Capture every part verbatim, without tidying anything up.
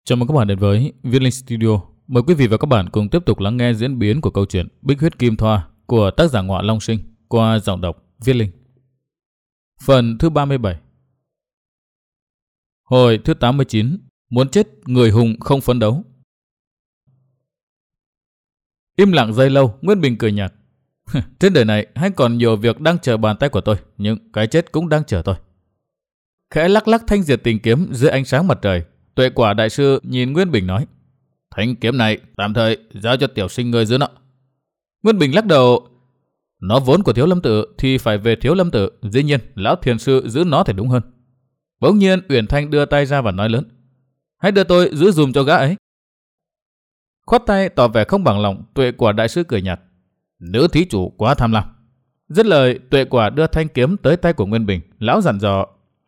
Chào mừng các bạn đến với Viết Linh Studio. Mời quý vị và các bạn cùng tiếp tục lắng nghe diễn biến của câu chuyện Bích Huyết Kim Thoa của tác giả Ngọa Long Sinh qua giọng đọc Viết Linh. Phần thứ ba mươi bảy. Hồi thứ tám mươi chín. Muốn chết người hùng không phấn đấu. Im lặng giây lâu, Nguyên Bình cười nhạt. Trên đời này hay còn nhiều việc đang chờ bàn tay của tôi, nhưng cái chết cũng đang chờ tôi. Khẽ lắc lắc thanh diệt tình kiếm dưới ánh sáng mặt trời, Tuệ Quả đại sư nhìn Nguyên Bình nói: Thanh kiếm này tạm thời giao cho tiểu sinh ngươi giữ nó. Nguyên Bình lắc đầu: Nó vốn của Thiếu Lâm Tự thì phải về Thiếu Lâm Tự, dĩ nhiên lão thiền sư giữ nó thì đúng hơn. Bỗng nhiên Uyển Thanh đưa tay ra và nói lớn: Hãy đưa tôi giữ dùm cho gã ấy. Khoát tay tỏ vẻ không bằng lòng, Tuệ Quả đại sư cười nhạt: Nữ thí chủ quá tham lam. Dứt lời, Tuệ Quả đưa thanh kiếm tới tay của Nguyên Bình, lão dặn dò: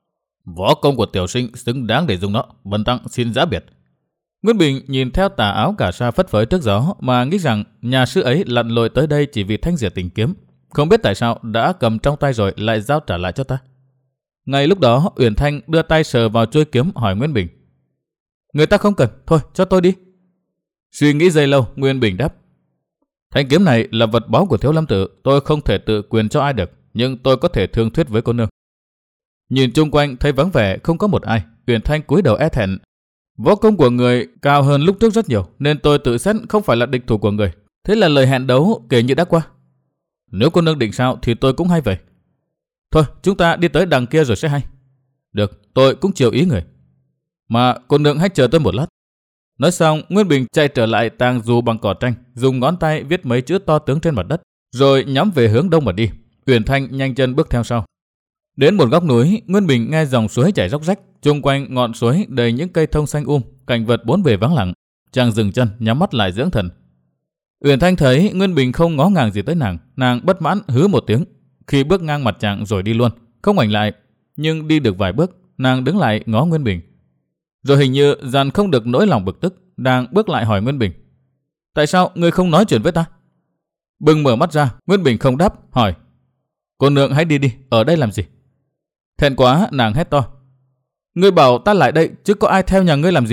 Võ công của tiểu sinh xứng đáng để dùng nó, bần tăng xin giã biệt. Nguyên Bình nhìn theo tà áo cà sa phất phới trước gió mà nghĩ rằng nhà sư ấy lặn lội tới đây chỉ vì thanh diệt tình kiếm, không biết tại sao đã cầm trong tay rồi lại giao trả lại cho ta. Ngay lúc đó Uyển Thanh đưa tay sờ vào chuôi kiếm hỏi Nguyên Bình: Người ta không cần, thôi cho tôi đi. Suy nghĩ giây lâu, Nguyên Bình đáp: Thanh kiếm này là vật báu của Thiếu Lâm Tự, tôi không thể tự quyền cho ai được, nhưng tôi có thể thương thuyết với cô nương. Nhìn chung quanh thấy vắng vẻ không có một ai, Uyển Thanh cúi đầu e thẹn. Võ công của người cao hơn lúc trước rất nhiều, nên tôi tự xét không phải là địch thủ của người. Thế là lời hẹn đấu kể như đã qua. Nếu cô nương định sao thì tôi cũng hay vậy. Thôi chúng ta đi tới đằng kia rồi sẽ hay. Được, tôi cũng chiều ý người. Mà cô nương hãy chờ tôi một lát. Nói xong, Nguyên Bình chạy trở lại tàng dù bằng cỏ tranh, dùng ngón tay viết mấy chữ to tướng trên mặt đất, rồi nhắm về hướng đông mà đi. Uyển Thanh nhanh chân bước theo sau. Đến một góc núi, Nguyên Bình nghe dòng suối chảy róc rách, chung quanh ngọn suối đầy những cây thông xanh um, cảnh vật bốn bề vắng lặng. Chàng dừng chân, nhắm mắt lại dưỡng thần. Uyển Thanh thấy Nguyên Bình không ngó ngàng gì tới nàng, nàng bất mãn hứ một tiếng, khi bước ngang mặt chàng rồi đi luôn, không ngoảnh lại. Nhưng đi được vài bước, nàng đứng lại ngó Nguyên Bình, rồi hình như dằn không được nỗi lòng bực tức, đang bước lại hỏi Nguyên Bình: Tại sao ngươi không nói chuyện với ta? Bừng mở mắt ra, Nguyên Bình không đáp, hỏi: Cô nương hãy đi đi, ở đây làm gì? Thẹn quá, nàng hét to: Ngươi bảo ta lại đây chứ có ai theo nhà ngươi làm gì?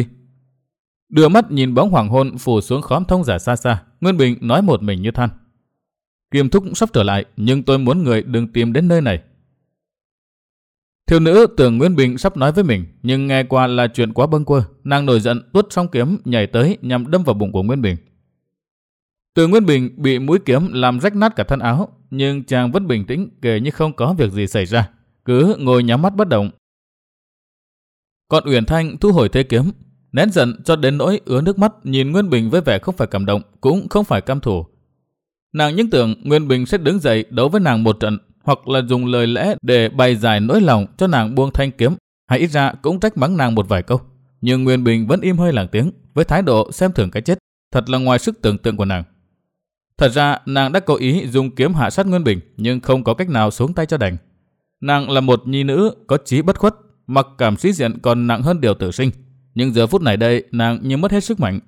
Đưa mắt nhìn bóng hoàng hôn phủ xuống khóm thông giả xa xa, Nguyên Bình nói một mình như than: Kim thúc sắp trở lại, nhưng tôi muốn người đừng tìm đến nơi này. Thiếu nữ tưởng Nguyên Bình sắp nói với mình, nhưng nghe qua là chuyện quá bâng quơ, nàng nổi giận tuốt song kiếm nhảy tới nhằm đâm vào bụng của Nguyên Bình. Từ Nguyên Bình bị mũi kiếm làm rách nát cả thân áo, nhưng chàng vẫn bình tĩnh kể như không có việc gì xảy ra, cứ ngồi nhắm mắt bất động. Còn Uyển Thanh thu hồi thế kiếm, nén giận cho đến nỗi ứa nước mắt, nhìn Nguyên Bình với vẻ không phải cảm động, cũng không phải căm thù. Nàng những tưởng Nguyên Bình sẽ đứng dậy đấu với nàng một trận, hoặc là dùng lời lẽ để bày giải nỗi lòng cho nàng buông thanh kiếm, hay ít ra cũng trách mắng nàng một vài câu. Nhưng Nguyên Bình vẫn im hơi lặng tiếng, với thái độ xem thường cái chết, thật là ngoài sức tưởng tượng của nàng. Thật ra nàng đã cố ý dùng kiếm hạ sát Nguyên Bình, nhưng không có cách nào xuống tay cho đành. Nàng là một nhi nữ có chí bất khuất, mặc cảm sĩ diện còn nặng hơn điều tử sinh, nhưng giờ phút này đây nàng như mất hết sức mạnh.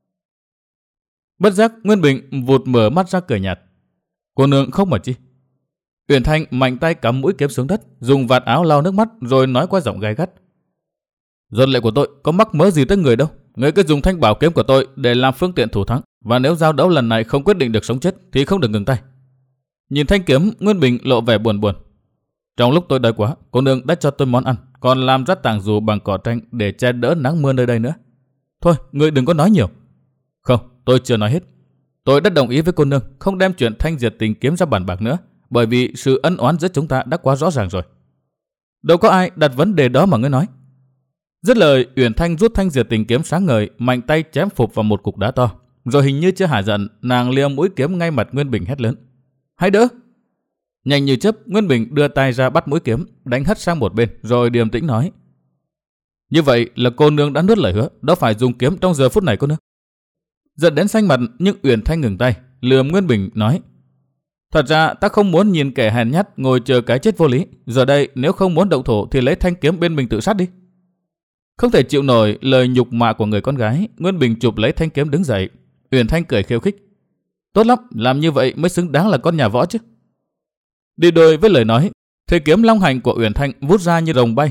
Bất giác Nguyên Bình vụt mở mắt ra cười nhạt: Cô nương không mà chi? Uyển Thanh mạnh tay cắm mũi kiếm xuống đất, dùng vạt áo lau nước mắt, rồi nói qua giọng gay gắt: Luật lệ của tôi có mắc mớ gì tới người đâu, người cứ dùng thanh bảo kiếm của tôi để làm phương tiện thủ thắng, và nếu giao đấu lần này không quyết định được sống chết thì không được ngừng tay. Nhìn thanh kiếm, Nguyên Bình lộ vẻ buồn buồn: Trong lúc tôi đói quá, cô nương đã cho tôi món ăn, còn làm rát tàng dù bằng cỏ tranh để che đỡ nắng mưa nơi đây nữa. Thôi, ngươi đừng có nói nhiều. Không, tôi chưa nói hết. Tôi đã đồng ý với cô nương không đem chuyện thanh diệt tình kiếm ra bàn bạc nữa, bởi vì sự ân oán giữa chúng ta đã quá rõ ràng rồi. Đâu có ai đặt vấn đề đó mà ngươi nói. Dứt lời, Uyển Thanh rút thanh diệt tình kiếm sáng ngời, mạnh tay chém phục vào một cục đá to, rồi hình như chưa hả giận, nàng liều mũi kiếm ngay mặt Nguyên Bình hét lớn: Hãy đỡ! Nhanh như chớp, Nguyên Bình đưa tay ra bắt mũi kiếm, đánh hất sang một bên, rồi điềm tĩnh nói: Như vậy là cô nương đã nuốt lời hứa, đâu phải dùng kiếm trong giờ phút này cô nương. Giận đến xanh mặt, nhưng Uyển Thanh ngừng tay, lườm Nguyên Bình nói: Thật ra ta không muốn nhìn kẻ hèn nhát ngồi chờ cái chết vô lý. Giờ đây nếu không muốn động thủ thì lấy thanh kiếm bên mình tự sát đi. Không thể chịu nổi lời nhục mạ của người con gái, Nguyên Bình chụp lấy thanh kiếm đứng dậy. Uyển Thanh cười khiêu khích: Tốt lắm, làm như vậy mới xứng đáng là con nhà võ chứ. Đi đôi với lời nói, thế kiếm long hành của Uyển Thanh vút ra như rồng bay.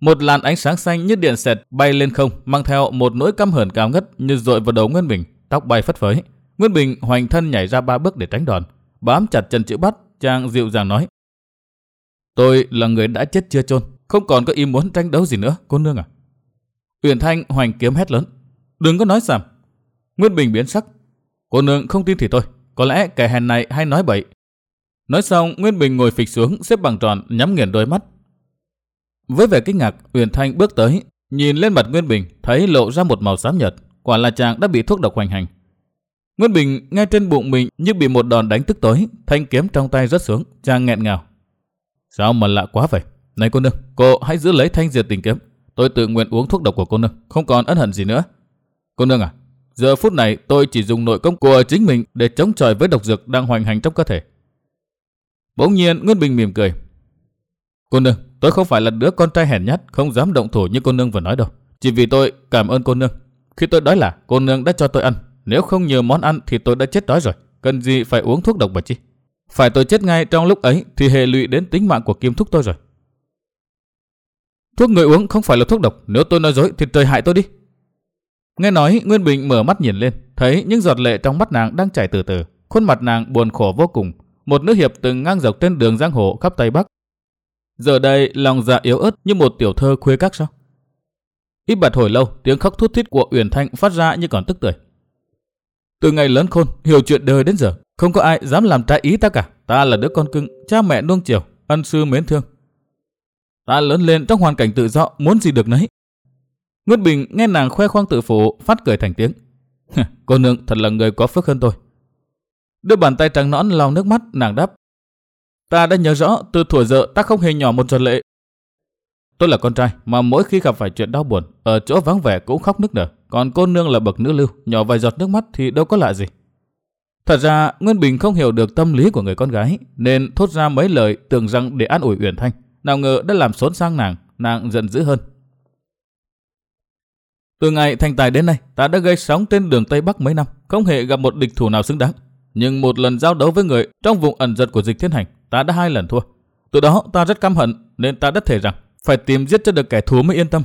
Một làn ánh sáng xanh như điện xẹt bay lên không, mang theo một nỗi căm hờn cao ngất như dội vào đầu Nguyên Bình, tóc bay phất phới. Nguyên Bình hoành thân nhảy ra ba bước để tránh đòn, bám chặt chân chữ bắt, chàng dịu dàng nói: "Tôi là người đã chết chưa chôn, không còn có ý muốn tranh đấu gì nữa, cô nương à." Uyển Thanh hoành kiếm hét lớn: "Đừng có nói xàm!" Nguyên Bình biến sắc: "Cô nương không tin thì thôi, có lẽ kẻ hèn này hay nói bậy." Nói xong, Nguyên Bình ngồi phịch xuống, xếp bằng tròn, nhắm nghiền đôi mắt. Với vẻ kinh ngạc, Uyển Thanh bước tới, nhìn lên mặt Nguyên Bình, thấy lộ ra một màu xám nhợt, quả là chàng đã bị thuốc độc hoành hành. Nguyên Bình nghe trên bụng mình như bị một đòn đánh tức tối, thanh kiếm trong tay rớt xuống, chàng nghẹn ngào: "Sao mà lạ quá vậy? Này cô nương, cô hãy giữ lấy thanh diệt tình kiếm. Tôi tự nguyện uống thuốc độc của cô nương, không còn ân hận gì nữa. Cô nương à, giờ phút này tôi chỉ dùng nội công của chính mình để chống chọi với độc dược đang hoành hành trong cơ thể." Bỗng nhiên Nguyên Bình mỉm cười: "Cô nương, tôi không phải là đứa con trai hèn nhát, không dám động thủ như cô nương vừa nói đâu. Chỉ vì tôi cảm ơn cô nương. Khi tôi đói là cô nương đã cho tôi ăn. Nếu không nhờ món ăn thì tôi đã chết đói rồi. Cần gì phải uống thuốc độc mà chi? Phải tôi chết ngay trong lúc ấy thì hệ lụy đến tính mạng của Kim Thúc tôi rồi. Thuốc người uống không phải là thuốc độc. Nếu tôi nói dối thì trời hại tôi đi." Nghe nói, Nguyên Bình mở mắt nhìn lên, thấy những giọt lệ trong mắt nàng đang chảy từ từ. Khuôn mặt nàng buồn khổ vô cùng. Một nữ hiệp từng ngang dọc trên đường giang hồ khắp Tây Bắc, giờ đây lòng dạ yếu ớt như một tiểu thơ khuê các sao? Ít bặt hồi lâu, tiếng khóc thút thít của Uyển Thanh phát ra như còn tức tưởi: "Từ ngày lớn khôn, hiểu chuyện đời đến giờ, không có ai dám làm trái ý ta cả. Ta là đứa con cưng, cha mẹ nuông chiều, ân sư mến thương. Ta lớn lên trong hoàn cảnh tự do, muốn gì được nấy." Nguyên Bình nghe nàng khoe khoang tự phụ, phát cười thành tiếng: "Cô nương thật là người có phước hơn tôi." Đưa bàn tay trắng nõn lau nước mắt, nàng đáp: "Ta đã nhớ rõ, từ thuở giờ ta không hề nhỏ một giọt lệ. Tôi là con trai mà mỗi khi gặp phải chuyện đau buồn, ở chỗ vắng vẻ cũng khóc nức nở. Còn cô nương là bậc nữ lưu, nhỏ vài giọt nước mắt thì đâu có lạ gì." Thật ra Nguyên Bình không hiểu được tâm lý của người con gái, nên thốt ra mấy lời tưởng rằng để an ủi Uyển Thanh, nào ngờ đã làm xốn sang nàng, nàng giận dữ hơn: "Từ ngày thành tài đến nay, ta đã gây sóng trên đường Tây Bắc mấy năm, không hề gặp một địch thủ nào xứng đáng. Nhưng một lần giao đấu với người trong vùng ẩn giật của Dịch Thiên Hành, ta đã hai lần thua. Từ đó ta rất căm hận, nên ta đã thề rằng phải tìm giết cho được kẻ thù mới yên tâm."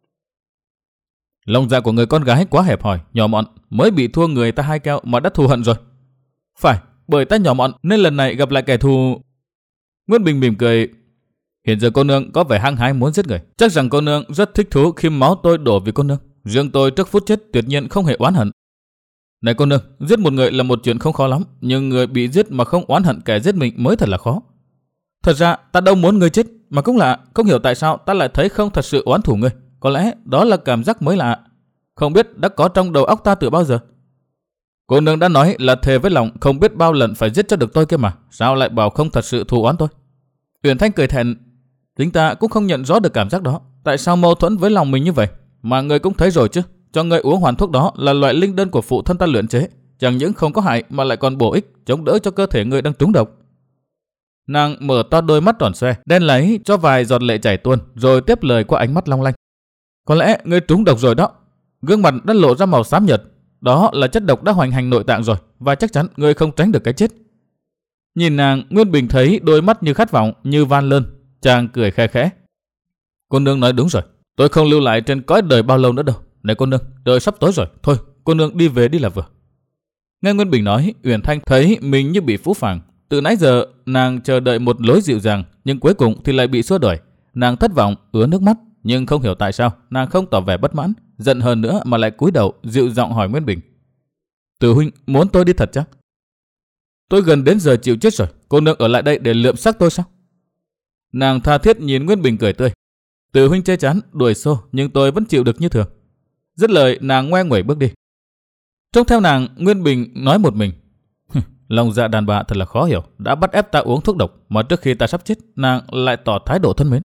Lòng dạ của người con gái quá hẹp hòi, nhỏ mọn, mới bị thua người ta hai keo mà đã thù hận rồi. Phải, bởi ta nhỏ mọn nên lần này gặp lại kẻ thù. Nguyên Bình mỉm cười: "Hiện giờ cô nương có vẻ hăng hái muốn giết người, chắc rằng cô nương rất thích thú khi máu tôi đổ vì cô nương. Riêng tôi trước phút chết tuyệt nhiên không hề oán hận. Này cô nương, giết một người là một chuyện không khó lắm, nhưng người bị giết mà không oán hận kẻ giết mình mới thật là khó. Thật ra ta đâu muốn người chết, mà cũng lạ, không hiểu tại sao ta lại thấy không thật sự oán thù người. Có lẽ đó là cảm giác mới lạ, không biết đã có trong đầu óc ta từ bao giờ. Cô nương đã nói là thề với lòng không biết bao lần phải giết cho được tôi kia mà, sao lại bảo không thật sự thù oán tôi?" Uyển Thanh cười thẹn: "Chính ta cũng không nhận rõ được cảm giác đó, tại sao mâu thuẫn với lòng mình như vậy? Mà người cũng thấy rồi chứ, cho người uống hoàn thuốc đó là loại linh đơn của phụ thân ta luyện chế, chẳng những không có hại mà lại còn bổ ích, chống đỡ cho cơ thể người đang trúng độc." Nàng mở to đôi mắt tròn xoe, đen láy cho vài giọt lệ chảy tuôn, rồi tiếp lời qua ánh mắt long lanh: "Có lẽ người trúng độc rồi đó." Gương mặt đã lộ ra màu xám nhợt, đó là chất độc đã hoành hành nội tạng rồi, và chắc chắn người không tránh được cái chết. Nhìn nàng, Nguyên Bình thấy đôi mắt như khát vọng, như van lơn, chàng cười khẽ khẽ: "Cô nương nói đúng rồi, tôi không lưu lại trên cõi đời bao lâu nữa đâu. Này cô nương, trời sắp tối rồi, thôi cô nương đi về đi là vừa." Nghe Nguyên Bình nói, Uyển Thanh thấy mình như bị phũ phàng. Từ nãy giờ nàng chờ đợi một lối dịu dàng, nhưng cuối cùng thì lại bị xua đuổi. Nàng thất vọng, ứa nước mắt, nhưng không hiểu tại sao nàng không tỏ vẻ bất mãn, giận hơn nữa mà lại cúi đầu dịu giọng hỏi Nguyên Bình: "Từ huynh muốn tôi đi thật chắc? Tôi gần đến giờ chịu chết rồi, cô nương ở lại đây để lượm xác tôi sao?" Nàng tha thiết nhìn Nguyên Bình cười tươi: "Từ huynh chê chán đuổi xô, nhưng tôi vẫn chịu được như thường." Dứt lời, nàng ngoe nguẩy bước đi. Trông theo nàng, Nguyên Bình nói một mình: "Lòng dạ đàn bà thật là khó hiểu, đã bắt ép ta uống thuốc độc mà trước khi ta sắp chết, nàng lại tỏ thái độ thân mến."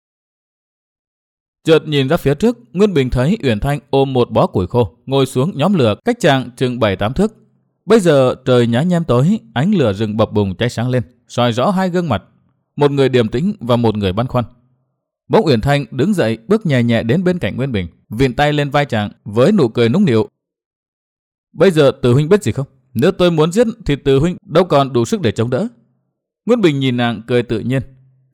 Chợt nhìn ra phía trước, Nguyên Bình thấy Uyển Thanh ôm một bó củi khô, ngồi xuống nhóm lửa cách chàng chừng bảy tám thước. Bây giờ trời nhá nhem tối, ánh lửa rừng bập bùng cháy sáng lên, soi rõ hai gương mặt, một người điềm tĩnh và một người băn khoăn. Bỗng Uyển Thanh đứng dậy, bước nhẹ nhẹ đến bên cạnh Nguyên Bình, vịn tay lên vai chàng với nụ cười nũng nịu: "Bây giờ Từ huynh biết gì không? Nếu tôi muốn giết thì Từ huynh đâu còn đủ sức để chống đỡ." Nguyên Bình nhìn nàng cười tự nhiên: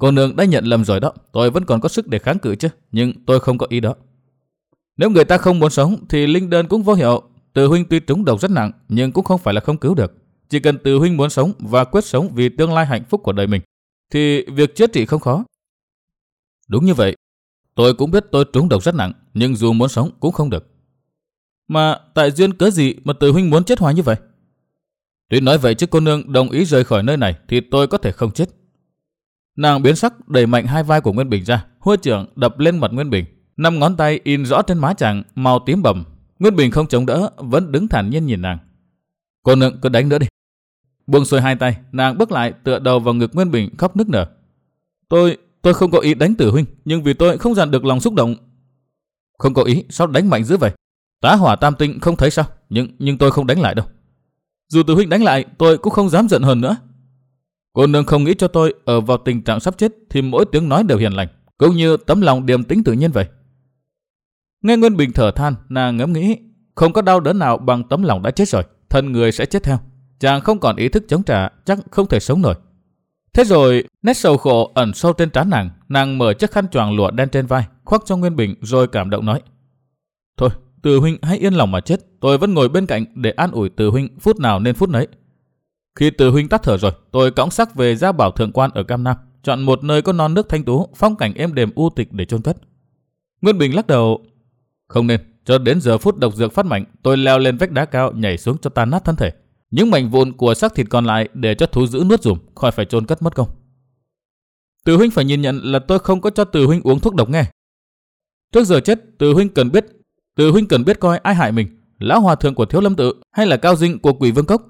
Cô nương đã nhận lầm rồi đó, tôi vẫn còn có sức để kháng cự chứ, nhưng tôi không có ý đó. Nếu người ta không muốn sống thì linh đơn cũng vô hiệu. Từ huynh tuy trúng độc rất nặng, nhưng cũng không phải là không cứu được. Chỉ cần Từ huynh muốn sống và quyết sống vì tương lai hạnh phúc của đời mình, thì việc chữa trị không khó. Đúng như vậy, tôi cũng biết tôi trúng độc rất nặng, nhưng dù muốn sống cũng không được. Mà tại duyên cớ gì mà Từ huynh muốn chết hoài như vậy? Tuy nói vậy chứ cô nương đồng ý rời khỏi nơi này thì tôi có thể không chết. Nàng biến sắc, đẩy mạnh hai vai của Nguyên Bình ra, hua trưởng đập lên mặt Nguyên Bình. Năm ngón tay in rõ trên má chàng màu tím bầm. Nguyên Bình không chống đỡ, vẫn đứng thản nhiên nhìn nàng. Cô nương cứ đánh nữa đi. Buông xuôi hai tay, nàng bước lại tựa đầu vào ngực Nguyên Bình khóc nức nở. Tôi, tôi không có ý đánh Tử huynh, nhưng vì tôi không dằn được lòng xúc động. Không có ý, sao đánh mạnh dữ vậy? Tá hỏa tam tinh không thấy sao, nhưng nhưng tôi không đánh lại đâu. Dù Tử huynh đánh lại, tôi cũng không dám giận hờn nữa. Cô nương không nghĩ cho tôi ở vào tình trạng sắp chết thì mỗi tiếng nói đều hiền lành, cũng như tấm lòng điềm tĩnh tự nhiên vậy. Nghe Nguyên Bình thở than, nàng ngẫm nghĩ, không có đau đớn nào bằng tấm lòng đã chết rồi, thân người sẽ chết theo. Chàng không còn ý thức chống trả, chắc không thể sống nổi. Thế rồi, nét sầu khổ ẩn sâu trên trán nàng, nàng mở chiếc khăn choàng lụa đen trên vai, khoác cho Nguyên Bình rồi cảm động nói: Thôi, Từ huynh hãy yên lòng mà chết, tôi vẫn ngồi bên cạnh để an ủi Từ huynh phút nào nên phút nấy. Khi Từ huynh tắt thở rồi, tôi cõng xác về Gia Bảo Thượng Quan ở Cam Nam, chọn một nơi có non nước thanh tú, phong cảnh êm đềm u tịch để chôn cất. Nguyên Bình lắc đầu: Không nên, cho đến giờ phút độc dược phát mạnh, tôi leo lên vách đá cao nhảy xuống cho tan nát thân thể. Những mảnh vụn của xác thịt còn lại để cho thú dữ nuốt dùm, khỏi phải chôn cất mất công. Từ huynh phải nhìn nhận là tôi không có cho Từ huynh uống thuốc độc nghe. Trước giờ chết, Từ huynh cần biết, Từ huynh cần biết coi ai hại mình, lão hòa thượng của Thiếu Lâm Tự hay là Cao Dinh của Quỷ Vương Cốc.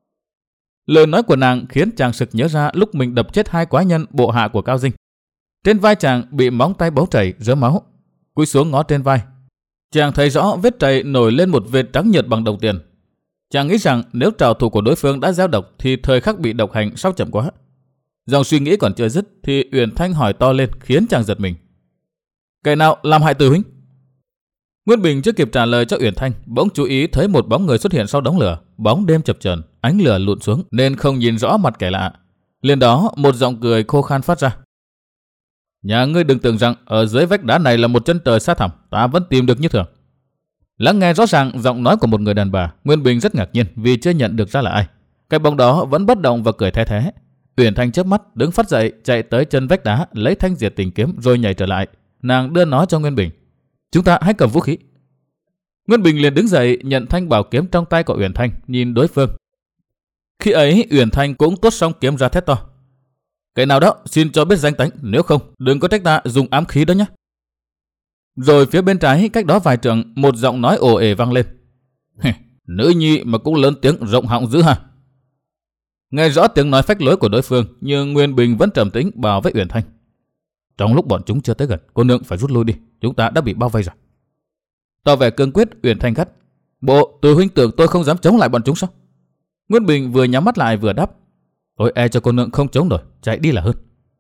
Lời nói của nàng khiến chàng sực nhớ ra lúc mình đập chết hai quái nhân bộ hạ của Cao Dinh. Trên vai chàng bị móng tay bấu chảy rớm máu. Cúi xuống ngó trên vai, chàng thấy rõ vết chảy nổi lên một vệt trắng nhợt bằng đồng tiền. Chàng nghĩ rằng nếu trảo thủ của đối phương đã gieo độc thì thời khắc bị độc hành sao chậm quá. Dòng suy nghĩ còn chưa dứt thì Uyển Thanh hỏi to lên khiến chàng giật mình: Kẻ nào làm hại Từ huynh? Nguyên Bình chưa kịp trả lời cho Uyển Thanh, bỗng chú ý thấy một bóng người xuất hiện sau đống lửa. Bóng đêm chập chờn, ánh lửa lụn xuống nên không nhìn rõ mặt kẻ lạ. Liền đó một giọng cười khô khan phát ra: Nhà ngươi đừng tưởng rằng ở dưới vách đá này là một chân trời xa thẳm, ta vẫn tìm được như thường. Lắng nghe rõ ràng giọng nói của một người đàn bà, Nguyên Bình rất ngạc nhiên vì chưa nhận được ra là ai. Cái bóng đó vẫn bất động và cười the thé. Uyển Thanh chớp mắt đứng phát dậy, chạy tới chân vách đá lấy thanh diệt tình kiếm rồi nhảy trở lại. Nàng đưa nó cho Nguyên Bình: Chúng ta hãy cầm vũ khí. Nguyên Bình liền đứng dậy nhận thanh bảo kiếm trong tay của Uyển Thanh, nhìn đối phương. Khi ấy Uyển Thanh cũng tuốt xong kiếm ra thét to: Cái nào đó xin cho biết danh tánh, nếu không đừng có trách ta dùng ám khí đó nhé. Rồi phía bên trái cách đó vài trượng, một giọng nói ồ ề vang lên: Nữ nhi mà cũng lớn tiếng rộng họng dữ ha. Nghe rõ tiếng nói phách lối của đối phương, nhưng Nguyên Bình vẫn trầm tĩnh bảo với Uyển Thanh: Trong lúc bọn chúng chưa tới gần, cô nương phải rút lui đi, chúng ta đã bị bao vây rồi. Tỏ vẻ cương quyết, Uyển Thanh gắt: Bộ Từ huynh tưởng tôi không dám chống lại bọn chúng sao? Nguyên Bình vừa nhắm mắt lại vừa đáp: Tôi e cho cô nương không chống nổi, chạy đi là hơn.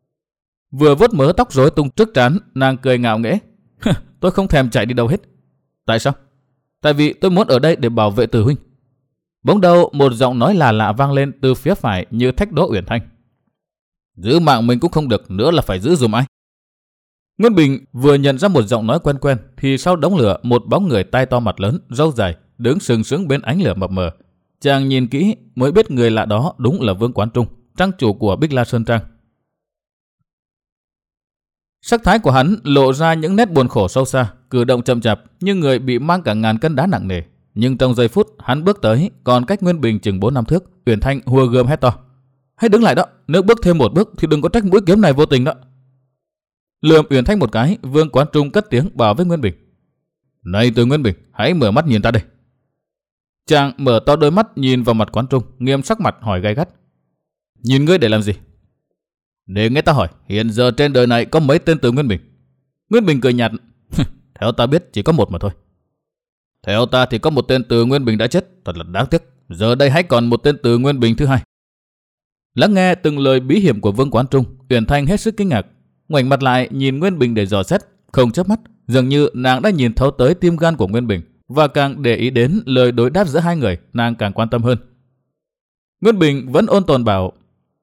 Vừa vuốt mớ tóc rối tung trước trán, nàng cười ngạo nghễ: Tôi không thèm chạy đi đâu hết. Tại sao? Tại vì tôi muốn ở đây để bảo vệ Từ huynh. Bỗng đâu một giọng nói lạ lạ vang lên từ phía phải như thách đố Uyển Thanh: Giữ mạng mình cũng không được, nữa là phải giữ dùm ai? Nguyên Bình vừa nhận ra một giọng nói quen quen thì sau đống lửa một bóng người tai to mặt lớn, râu dài đứng sừng sững bên ánh lửa mập mờ. Chàng nhìn kỹ mới biết người lạ đó đúng là Vương Quán Trung, trang chủ của Bích La Sơn Trang. Sắc thái của hắn lộ ra những nét buồn khổ sâu xa, cử động chậm chạp như người bị mang cả ngàn cân đá nặng nề. Nhưng trong giây phút hắn bước tới, còn cách Nguyên Bình chừng bốn năm thước, Uyển Thanh hùa gươm hét to: Hãy đứng lại đó, nếu bước thêm một bước thì đừng có trách mũi kiếm này vô tình đó. Lườm Uyển Thanh một cái, Vương Quán Trung cất tiếng bảo với Nguyên Bình: Này Từ Nguyên Bình, hãy mở mắt nhìn ta đây. Chàng mở to đôi mắt nhìn vào mặt Quán Trung, nghiêm sắc mặt hỏi gay gắt: Nhìn ngươi để làm gì? Để nghe ta hỏi, hiện giờ trên đời này có mấy tên Từ Nguyên Bình? Nguyên Bình cười nhạt: Theo ta biết chỉ có một mà thôi. Theo ta thì có một tên Từ Nguyên Bình đã chết, thật là đáng tiếc. Giờ đây hãy còn một tên Từ Nguyên Bình thứ hai. Lắng nghe từng lời bí hiểm của Vương Quán Trung, Uyển Thanh hết sức kinh ngạc, ngoảnh mặt lại nhìn Nguyên Bình để dò xét, không chớp mắt, dường như nàng đã nhìn thấu tới tim gan của Nguyên Bình, và càng để ý đến lời đối đáp giữa hai người, nàng càng quan tâm hơn. Nguyên Bình vẫn ôn tồn bảo: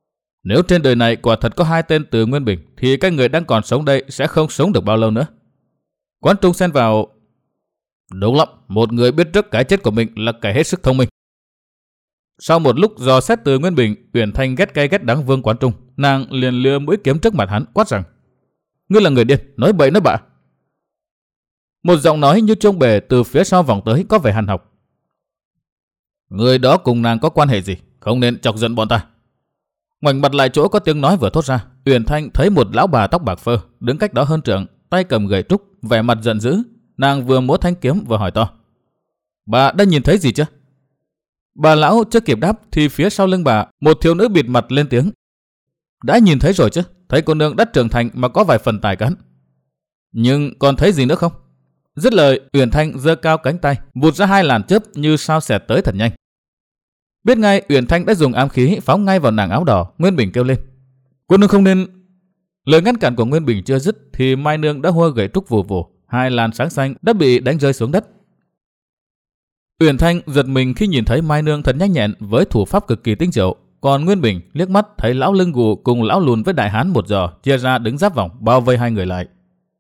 Nếu trên đời này quả thật có hai tên Từ Nguyên Bình thì cái người đang còn sống đây sẽ không sống được bao lâu nữa. Quán Trung xen vào. Đúng lắm, một người biết trước cái chết của mình là kẻ hết sức thông minh. Sau một lúc dò xét Từ Nguyên Bình, Uyển Thanh ghét cay ghét đắng Vương Quán Trung, nàng liền lừa mũi kiếm trước mặt hắn quát rằng: Ngươi là người điên, nói bậy nói bạ. Một giọng nói như chuông bể từ phía sau vòng tới có vẻ hằn học. Người đó cùng nàng có quan hệ gì, không nên chọc giận bọn ta. Ngoảnh mặt lại chỗ có tiếng nói vừa thốt ra, Uyển Thanh thấy một lão bà tóc bạc phơ đứng cách đó hơn trượng, tay cầm gậy trúc, vẻ mặt giận dữ. Nàng vừa múa thanh kiếm vừa hỏi to: Bà đã nhìn thấy gì chưa? Bà lão chưa kịp đáp thì phía sau lưng bà một thiếu nữ bịt mặt lên tiếng: Đã nhìn thấy rồi chứ, thấy cô nương đã trưởng thành mà có vài phần tài cán. Nhưng còn thấy gì nữa không? Dứt lời, Uyển Thanh giơ cao cánh tay, vụt ra hai làn chớp như sao xẹt tới thật nhanh. Biết ngay Uyển Thanh đã dùng ám khí phóng ngay vào nàng áo đỏ. Nguyên Bình kêu lên: Cô nương không nên. Lời ngăn cản của Nguyên Bình chưa dứt thì Mai Nương đã hua gậy trúc vù vù, hai làn sáng xanh đã bị đánh rơi xuống đất. Uyển Thanh giật mình khi nhìn thấy Mai Nương thật nhanh nhẹn với thủ pháp cực kỳ tinh diệu, còn Nguyên Bình liếc mắt thấy lão lưng gù cùng lão lùn với đại hán một giò chia ra đứng giáp vòng bao vây hai người lại.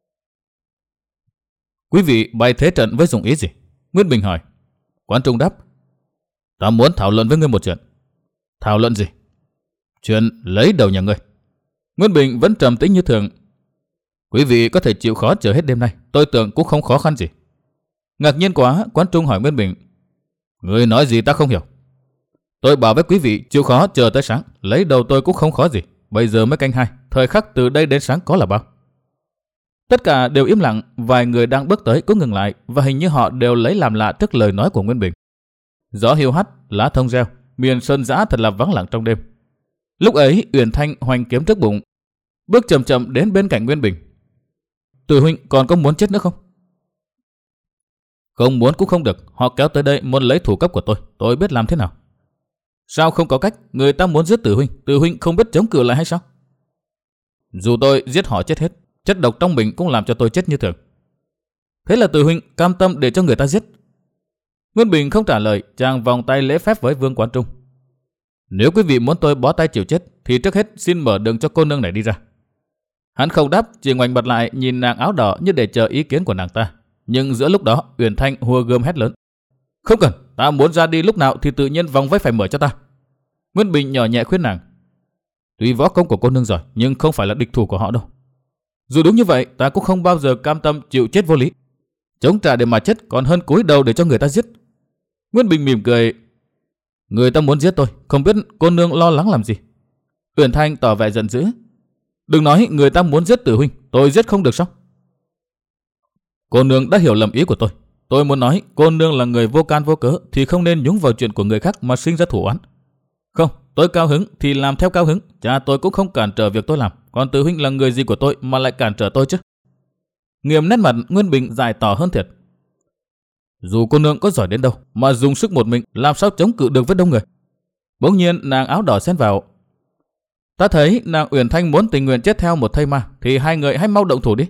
Quý vị bày thế trận với dụng ý gì? Nguyên Bình hỏi. Quán Trung đáp: Ta muốn thảo luận với ngươi một chuyện. Thảo luận gì? Chuyện lấy đầu nhà ngươi. Nguyên Bình vẫn trầm tĩnh như thường. Quý vị có thể chịu khó chờ hết đêm nay, tôi tưởng cũng không khó khăn gì. Ngạc nhiên quá, Quán Trung hỏi Nguyên Bình: Ngươi nói gì ta không hiểu. Tôi bảo với quý vị chịu khó chờ tới sáng, lấy đầu tôi cũng không khó gì. Bây giờ mới canh hai, thời khắc từ đây đến sáng có là bao? Tất cả đều im lặng, vài người đang bước tới cũng ngừng lại và hình như họ đều lấy làm lạ trước lời nói của Nguyên Bình. Gió hiu hắt, lá thông reo, miền sơn dã thật là vắng lặng trong đêm. Lúc ấy Uyển Thanh hoành kiếm trước bụng, bước chậm chậm đến bên cạnh Nguyên Bình. Từ huynh còn có muốn chết nữa không? Không muốn cũng không được, họ kéo tới đây muốn lấy thủ cấp của tôi, tôi biết làm thế nào. Sao không có cách, người ta muốn giết Từ huynh, Từ huynh không biết chống cự lại hay sao? Dù tôi giết họ chết hết, chất độc trong mình cũng làm cho tôi chết như thường. Thế là Từ huynh cam tâm để cho người ta giết? Nguyên Bình không trả lời, chàng vòng tay lễ phép với Vương Quán Trung. Nếu quý vị muốn tôi bó tay chịu chết thì trước hết xin mở đường cho cô nương này đi ra. Hắn không đáp, chỉ ngoảnh mặt lại nhìn nàng áo đỏ như để chờ ý kiến của nàng ta. Nhưng giữa lúc đó Uyển Thanh hùa gươm hét lớn: Không cần, ta muốn ra đi lúc nào thì tự nhiên vòng vây phải mở cho ta. Nguyên Bình nhỏ nhẹ khuyên nàng: Tuy võ công của cô nương giỏi nhưng không phải là địch thủ của họ đâu. Dù đúng như vậy, ta cũng không bao giờ cam tâm chịu chết vô lý. Chống trả để mà chết còn hơn cúi đầu để cho người ta giết. Nguyên Bình mỉm cười: Người ta muốn giết tôi, không biết cô nương lo lắng làm gì. Uyển Thanh tỏ vẻ giận dữ: Đừng nói người ta muốn giết Từ huynh, tôi giết không được sao? Cô nương đã hiểu lầm ý của tôi. Tôi muốn nói cô nương là người vô can vô cớ thì không nên nhúng vào chuyện của người khác mà sinh ra thủ oán. Không, tôi cao hứng thì làm theo cao hứng, cha tôi cũng không cản trở việc tôi làm, còn Từ huynh là người gì của tôi mà lại cản trở tôi chứ? Nghiêm nét mặt Nguyên Bình dài tỏ hơn thiệt. Dù cô nương có giỏi đến đâu mà dùng sức một mình làm sao chống cự được với đông người? Bỗng nhiên nàng áo đỏ xen vào: Ta thấy nàng Uyển Thanh muốn tình nguyện chết theo một thây ma thì hai người hãy mau động thủ đi.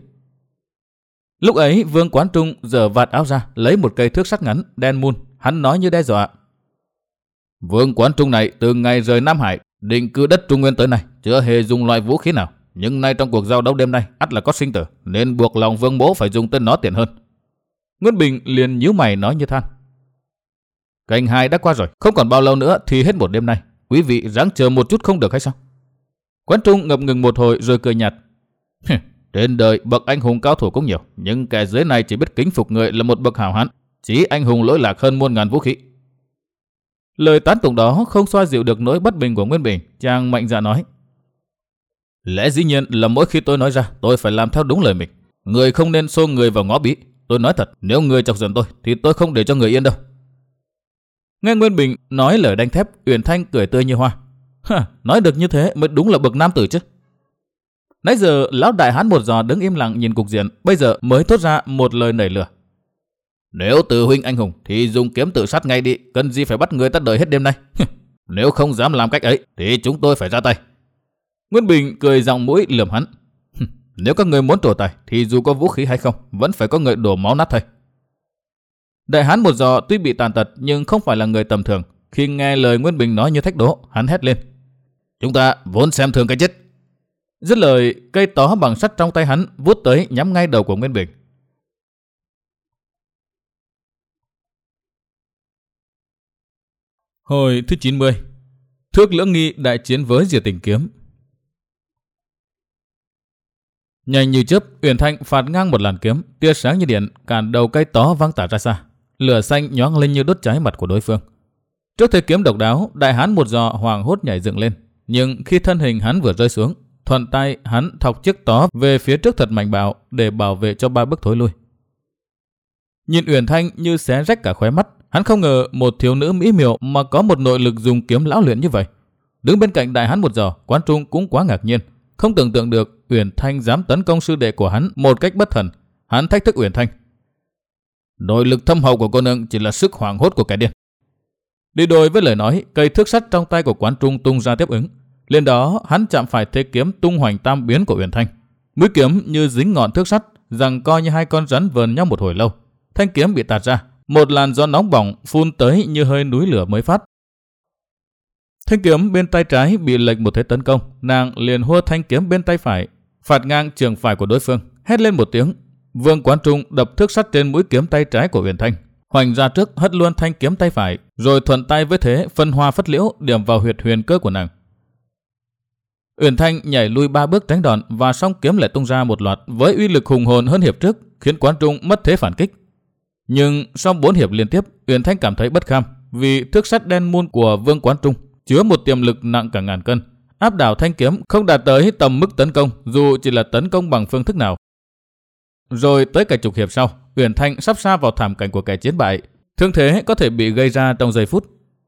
Lúc ấy Vương Quán Trung giở vạt áo ra, lấy một cây thước sắt ngắn đen mun, hắn nói như đe dọa: Vương Quán Trung này từ ngày rời Nam Hải định cư đất Trung Nguyên tới nay chưa hề dùng loại vũ khí nào, nhưng nay trong cuộc giao đấu đêm nay ắt là có sinh tử, nên buộc lòng Vương bố phải dùng tên nó tiện hơn. Nguyên Bình liền nhíu mày nói như than: Canh hai đã qua rồi, không còn bao lâu nữa thì hết một đêm nay, quý vị ráng chờ một chút không được hay sao? Quán Trung ngập ngừng một hồi rồi cười nhạt: Trên đời bậc anh hùng cao thủ cũng nhiều, nhưng kẻ dưới này chỉ biết kính phục người là một bậc hảo hán, chí anh hùng lỗi lạc hơn muôn ngàn vũ khí. Lời tán tụng đó không xoa dịu được nỗi bất bình của Nguyên Bình, chàng mạnh dạn nói: Lẽ dĩ nhiên là mỗi khi tôi nói ra, tôi phải làm theo đúng lời mình. Người không nên xô người vào ngõ bí. Tôi nói thật, nếu người chọc giận tôi thì tôi không để cho người yên đâu. Nghe Nguyên Bình nói lời đanh thép, Uyển Thanh cười tươi như hoa. Hả, nói được như thế mới đúng là bậc nam tử chứ. Nãy giờ lão đại hán một giò đứng im lặng nhìn cục diện, bây giờ mới thốt ra một lời nảy lửa: Nếu Từ huynh anh hùng thì dùng kiếm tự sát ngay đi, cần gì phải bắt người ta đợi hết đêm nay. Nếu không dám làm cách ấy thì chúng tôi phải ra tay. Nguyên Bình cười giọng mũi lườm hắn: Nếu các người muốn trổ tài thì dù có vũ khí hay không vẫn phải có người đổ máu nát thôi. Đại hán một giò tuy bị tàn tật nhưng không phải là người tầm thường. Khi nghe lời Nguyên Bình nói như thách đố, hắn hét lên: Chúng ta vốn xem thường cái chết. Dứt lời, cây tó bằng sắt trong tay hắn vút tới nhắm ngay đầu của Nguyên Bình. Hồi thứ chín mươi. Thước Lưỡng Nghi đại chiến với Diệt Tình Kiếm. Nhanh như chớp, Uyển Thanh phạt ngang một làn kiếm, tia sáng như điện cản đầu cây tó văng tả ra xa. Lửa xanh nhoáng lên như đốt cháy mặt của đối phương. Trước thế kiếm độc đáo, đại hán một giò hoảng hốt nhảy dựng lên, nhưng khi thân hình hắn vừa rơi xuống, thuận tay hắn thọc chiếc tó về phía trước thật mạnh bạo để bảo vệ cho ba bước thối lui. Nhìn Uyển Thanh như xé rách cả khóe mắt, hắn không ngờ một thiếu nữ mỹ miều mà có một nội lực dùng kiếm lão luyện như vậy. Đứng bên cạnh đại hán một giò, Quán Trung cũng quá ngạc nhiên, không tưởng tượng được Uyển Thanh dám tấn công sư đệ của hắn một cách bất thần. Hắn thách thức Uyển Thanh: nội lực thâm hậu của cô nương chỉ là sức hoảng hốt của kẻ điên. Đi đôi với lời nói, cây thước sắt trong tay của Quán Trung tung ra tiếp ứng. Lên đó hắn chạm phải thế kiếm tung hoành tam biến của Uyển Thanh. Mũi kiếm như dính ngọn thước sắt, giằng co như hai con rắn vờn nhau một hồi lâu. Thanh kiếm bị tạt ra, một làn gió nóng bỏng phun tới như hơi núi lửa mới phát. Thanh kiếm bên tay trái bị lệch một thế tấn công, nàng liền hua thanh kiếm bên tay phải, phạt ngang trường phải của đối phương, hét lên một tiếng. Vương Quán Trung đập thước sắt trên mũi kiếm tay trái của Uyển Thanh, hoành ra trước hất luôn thanh kiếm tay phải, rồi thuận tay với thế phân hoa phất liễu điểm vào huyệt huyền cơ của nàng. Uyển Thanh nhảy lui ba bước tránh đòn và song kiếm lại tung ra một loạt với uy lực hùng hồn hơn hiệp trước, khiến Quán Trung mất thế phản kích. Nhưng sau bốn hiệp liên tiếp, Uyển Thanh cảm thấy bất kham vì thước sắt đen muôn của Vương Quán Trung chứa một tiềm lực nặng cả ngàn cân, áp đảo thanh kiếm không đạt tới tầm mức tấn công dù chỉ là tấn công bằng phương thức nào. Rồi tới cả chục hiệp sau, Uyển Thanh sắp sa vào thảm cảnh của kẻ chiến bại, thương thế có thể bị gây ra trong giây phút.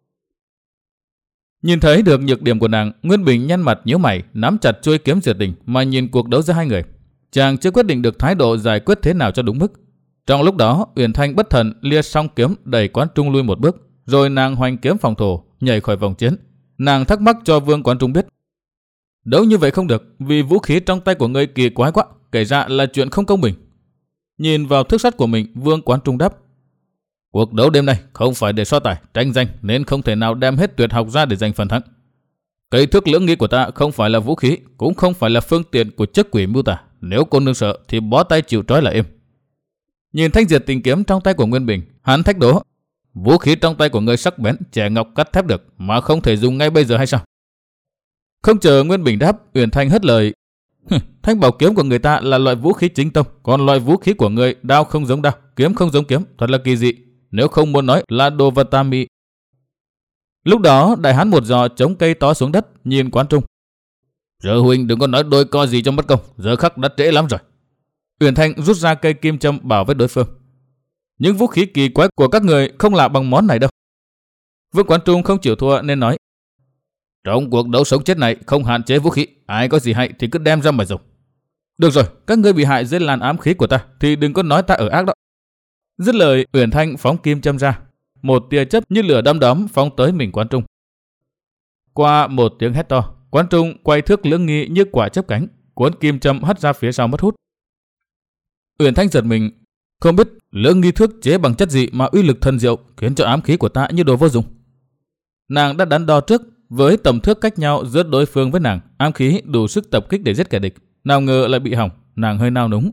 Nhìn thấy được nhược điểm của nàng, Nguyên Bình nhăn mặt nhíu mày, nắm chặt chuôi kiếm diệt tình mà nhìn cuộc đấu giữa hai người. Chàng chưa quyết định được thái độ giải quyết thế nào cho đúng mức. Trong lúc đó, Uyển Thanh bất thần lia song kiếm đẩy Quán Trung lui một bước, rồi nàng hoành kiếm phòng thủ, nhảy khỏi vòng chiến. Nàng thắc mắc cho Vương Quán Trung biết: đấu như vậy không được, vì vũ khí trong tay của ngươi kỳ quái quá, kể ra là chuyện không công bình. Nhìn vào thước sắt của mình, Vương Quán Trung đáp: cuộc đấu đêm nay không phải để so tài, tranh danh nên không thể nào đem hết tuyệt học ra để giành phần thắng. Cây thước lưỡng nghi của ta không phải là vũ khí, cũng không phải là phương tiện của chất quỷ mưu tả. Nếu cô nương sợ thì bó tay chịu trói là êm. Nhìn thanh diệt tình kiếm trong tay của Nguyên Bình, hắn thách đố: vũ khí trong tay của ngươi sắc bén, trẻ ngọc cắt thép được, mà không thể dùng ngay bây giờ hay sao? Không chờ Nguyên Bình đáp, Uyển Thanh hất lời: thanh bảo kiếm của người ta là loại vũ khí chính tông, còn loại vũ khí của ngươi đao không giống đao, kiếm không giống kiếm, thật là kỳ dị. Nếu không muốn nói là đồ vật ta mị. Lúc đó đại hán một giò chống cây tó xuống đất, nhìn Quán Trung: giờ huynh đừng có nói đôi co gì cho mất công, giờ khắc đã trễ lắm rồi. Uyển Thanh rút ra cây kim châm bảo với đối phương: những vũ khí kỳ quái của các người không lạ bằng món này đâu. Vương Quán Trung không chịu thua nên nói: trong cuộc đấu sống chết này không hạn chế vũ khí, ai có gì hay thì cứ đem ra mà dùng. Được rồi, các ngươi bị hại dưới làn ám khí của ta thì đừng có nói ta ở ác đó. Dứt lời, Uyển Thanh phóng kim châm ra, một tia chớp như lửa đom đóm phóng tới mình Quán Trung. Qua một tiếng hét to, Quán Trung quay thước lưỡng nghi như quả chớp cánh, cuốn kim châm hất ra phía sau mất hút. Uyển Thanh giật mình, không biết lưỡng nghi thước chế bằng chất gì mà uy lực thần diệu, khiến cho ám khí của ta như đồ vô dụng. Nàng đã đắn đo trước, với tầm thước cách nhau giữa đối phương với nàng, ám khí đủ sức tập kích để giết kẻ địch, nào ngờ lại bị hỏng. Nàng hơi nao núng: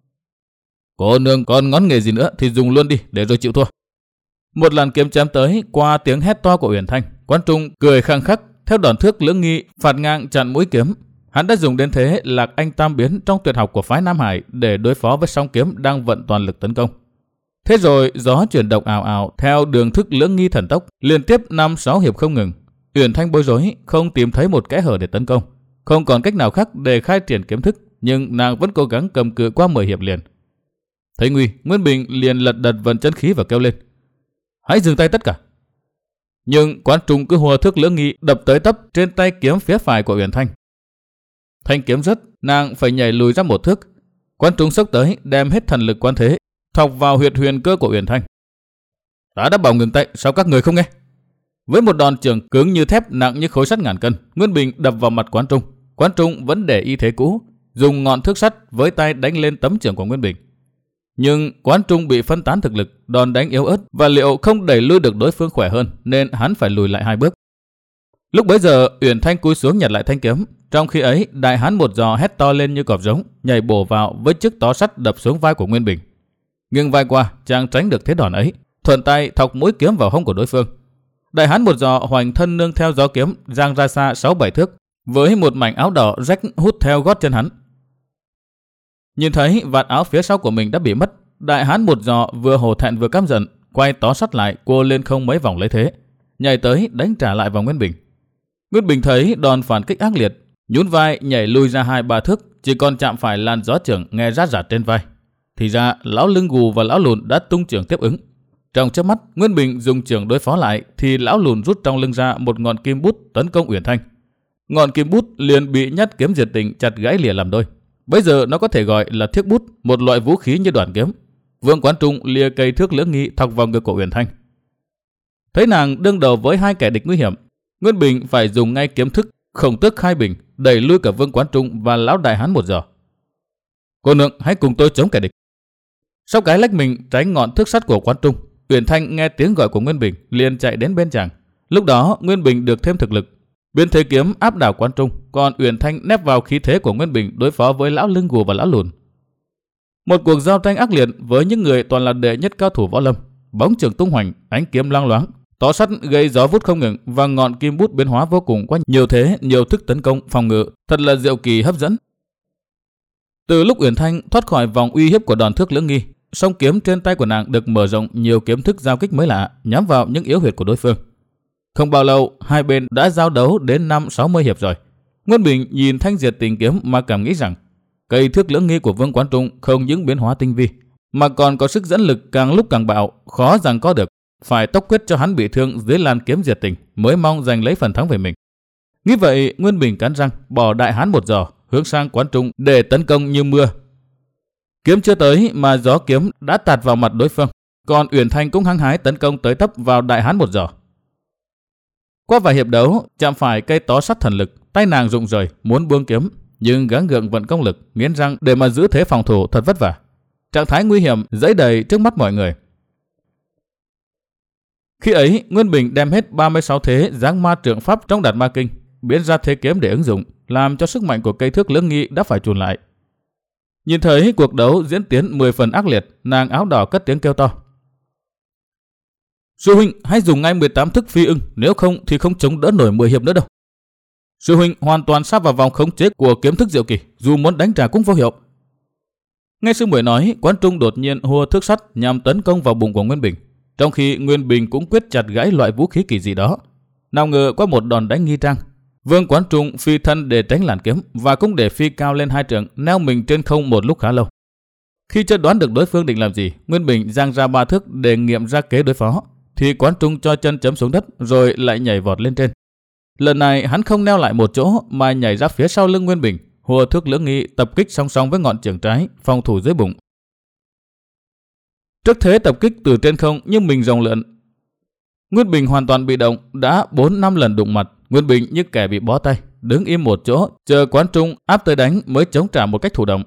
cô nương còn ngón nghề gì nữa thì dùng luôn đi để rồi chịu thua. Một làn kiếm chém tới, qua tiếng hét to của Uyển Thanh, Quán Trung cười khăng khắc theo đòn thước lưỡng nghi phạt ngang chặn mũi kiếm. Hắn đã dùng đến thế lạc anh tam biến trong tuyệt học của phái Nam Hải để đối phó với song kiếm đang vận toàn lực tấn công. Thế rồi gió chuyển động ào ào theo đường thức lưỡng nghi thần tốc, liên tiếp năm sáu hiệp không ngừng. Uyển Thanh bối rối, không tìm thấy một kẽ hở để tấn công, không còn cách nào khác để khai triển kiếm thức, nhưng nàng vẫn cố gắng cầm cự qua mười hiệp liền. Thấy nguy, Nguyên Bình liền lật đật vận chân khí và kêu lên: hãy dừng tay tất cả. Nhưng Quán Trung cứ hùa thước lưỡng nghi đập tới tấp trên tay kiếm phía phải của Uyển Thanh. Thanh kiếm rớt, nàng phải nhảy lùi ra một thước. Quán Trung xốc tới, đem hết thần lực quan thế thọc vào huyệt huyền cơ của Uyển Thanh. Ta đã bảo ngừng tay, sao các người không nghe? Với một đòn chưởng cứng như thép, nặng như khối sắt ngàn cân, Nguyên Bình đập vào mặt Quán Trung. Quán Trung vẫn để y thế cũ, dùng ngọn thước sắt với tay đánh lên tấm chưởng của Nguyên Bình. Nhưng Quán Trung bị phân tán thực lực, đòn đánh yếu ớt và liệu không đẩy lui được đối phương khỏe hơn, nên hắn phải lùi lại hai bước. Lúc bấy giờ, Uyển Thanh cúi xuống nhặt lại thanh kiếm. Trong khi ấy, đại hán một giò hét to lên như cọp giống, nhảy bổ vào với chiếc tó sắt đập xuống vai của Nguyên Bình. Nghiêng vai qua, chàng tránh được thế đòn ấy, thuận tay thọc mũi kiếm vào hông của đối phương. Đại hán một giò hoành thân nương theo gió kiếm, giang ra xa sáu bảy thước, với một mảnh áo đỏ rách hút theo gót chân hắn. Nhìn thấy vạt áo phía sau của mình đã bị mất, đại hán một giò vừa hổ thẹn vừa căm giận, quay tó sắt lại cua lên không mấy vòng lấy thế, nhảy tới đánh trả lại vào Nguyên Bình. Nguyên Bình thấy đòn phản kích ác liệt, nhún vai nhảy lui ra hai ba thước, chỉ còn chạm phải làn gió chưởng nghe rát rạt trên vai. Thì ra lão lưng gù và lão lùn đã tung chưởng tiếp ứng. Trong chớp mắt, Nguyên Bình dùng chưởng đối phó lại, thì lão lùn rút trong lưng ra một ngọn kim bút tấn công Uyển Thanh. Ngọn kim bút liền bị nhát kiếm diệt tình chặt gãy lìa làm đôi. Bây giờ nó có thể gọi là thiếc bút, một loại vũ khí như đoàn kiếm. Vương Quán Trung lìa cây thước lưỡng nghi thọc vào ngực của Uyển Thanh. Thấy nàng đương đầu với hai kẻ địch nguy hiểm, Nguyên Bình phải dùng ngay kiếm thức khổng tước khai bình đẩy lui cả Vương Quán Trung và lão đại hán một giò. Cô nương hãy cùng tôi chống kẻ địch. Sau cái lách mình tránh ngọn thước sắt của Quán Trung, Uyển Thanh nghe tiếng gọi của Nguyên Bình liền chạy đến bên chàng. Lúc đó Nguyên Bình được thêm thực lực, biến thế kiếm áp đảo Quán Trung, còn Uyển Thanh nép vào khí thế của Nguyên Bình đối phó với lão lưng gù và lão lùn. Một cuộc giao tranh ác liệt với những người toàn là đệ nhất cao thủ võ lâm. Bóng chưởng tung hoành, ánh kiếm loang loáng, tó sắt gây gió vút không ngừng và ngọn kim bút biến hóa vô cùng qua nhiều thế, nhiều thức tấn công, phòng ngự, thật là diệu kỳ hấp dẫn. Từ lúc Uyển Thanh thoát khỏi vòng uy hiếp của đòn thước lưỡng nghi, song kiếm trên tay của nàng được mở rộng nhiều kiếm thức giao kích mới lạ, nhắm vào những yếu huyệt của đối phương. Không bao lâu, hai bên đã giao đấu đến năm sáu mươi hiệp rồi. Nguyên Bình nhìn thanh diệt tình kiếm mà cảm nghĩ rằng cây thước lưỡng nghi của Vương Quán Trung không những biến hóa tinh vi, mà còn có sức dẫn lực càng lúc càng bạo, khó rằng có được. Phải tốc quyết cho hắn bị thương dưới làn kiếm diệt tình mới mong giành lấy phần thắng về mình. Nghĩ vậy, Nguyên Bình cắn răng bỏ đại hán một giò hướng sang Quán Trung để tấn công như mưa. Kiếm chưa tới mà gió kiếm đã tạt vào mặt đối phương, còn Uyển Thanh cũng hăng hái tấn công tới tấp vào đại hán một giò. Qua vài hiệp đấu, chạm phải cây tó sắt thần lực, tay nàng rụng rời muốn buông kiếm, nhưng gắng gượng vận công lực, nghiến răng để mà giữ thế phòng thủ thật vất vả. Trạng thái nguy hiểm dẫy đầy trước mắt mọi người. Khi ấy, Nguyên Bình đem hết ba mươi sáu thế giáng ma trượng pháp trong Đạt Ma Kinh, biến ra thế kiếm để ứng dụng, làm cho sức mạnh của cây thước lưỡng nghi đã phải chùn lại. Nhìn thấy cuộc đấu diễn tiến mười phần ác liệt, nàng áo đỏ cất tiếng kêu to: Sư huynh hãy dùng ngay mười tám thức phi ưng, nếu không thì không chống đỡ nổi mười hiệp nữa đâu. Sư huynh hoàn toàn sắp vào vòng khống chế của kiếm thức diệu kỳ, dù muốn đánh trả cũng vô hiệu. Nghe sư muội nói, Quán Trung đột nhiên hùa thước sắt nhằm tấn công vào bụng của Nguyên Bình, trong khi Nguyên Bình cũng quyết chặt gãy loại vũ khí kỳ dị đó. Nào ngờ qua một đòn đánh nghi trang, Vương Quán Trung phi thân để tránh làn kiếm và cũng để phi cao lên hai trượng, neo mình trên không một lúc khá lâu. Khi chưa đoán được đối phương định làm gì, Nguyên Bình giang ra ba thước để nghiệm ra kế đối phó, thì Quán Trung cho chân chấm xuống đất rồi lại nhảy vọt lên trên. Lần này hắn không neo lại một chỗ mà nhảy ra phía sau lưng Nguyên Bình, hùa thước lưỡng nghi tập kích song song với ngọn chưởng trái, phòng thủ dưới bụng. Trước thế tập kích từ trên không nhưng mình rồng lượn, Nguyên Bình hoàn toàn bị động, đã bốn năm lần đụng mặt. Nguyên Bình như kẻ bị bó tay, đứng im một chỗ, chờ Quán Trung áp tới đánh mới chống trả một cách thụ động.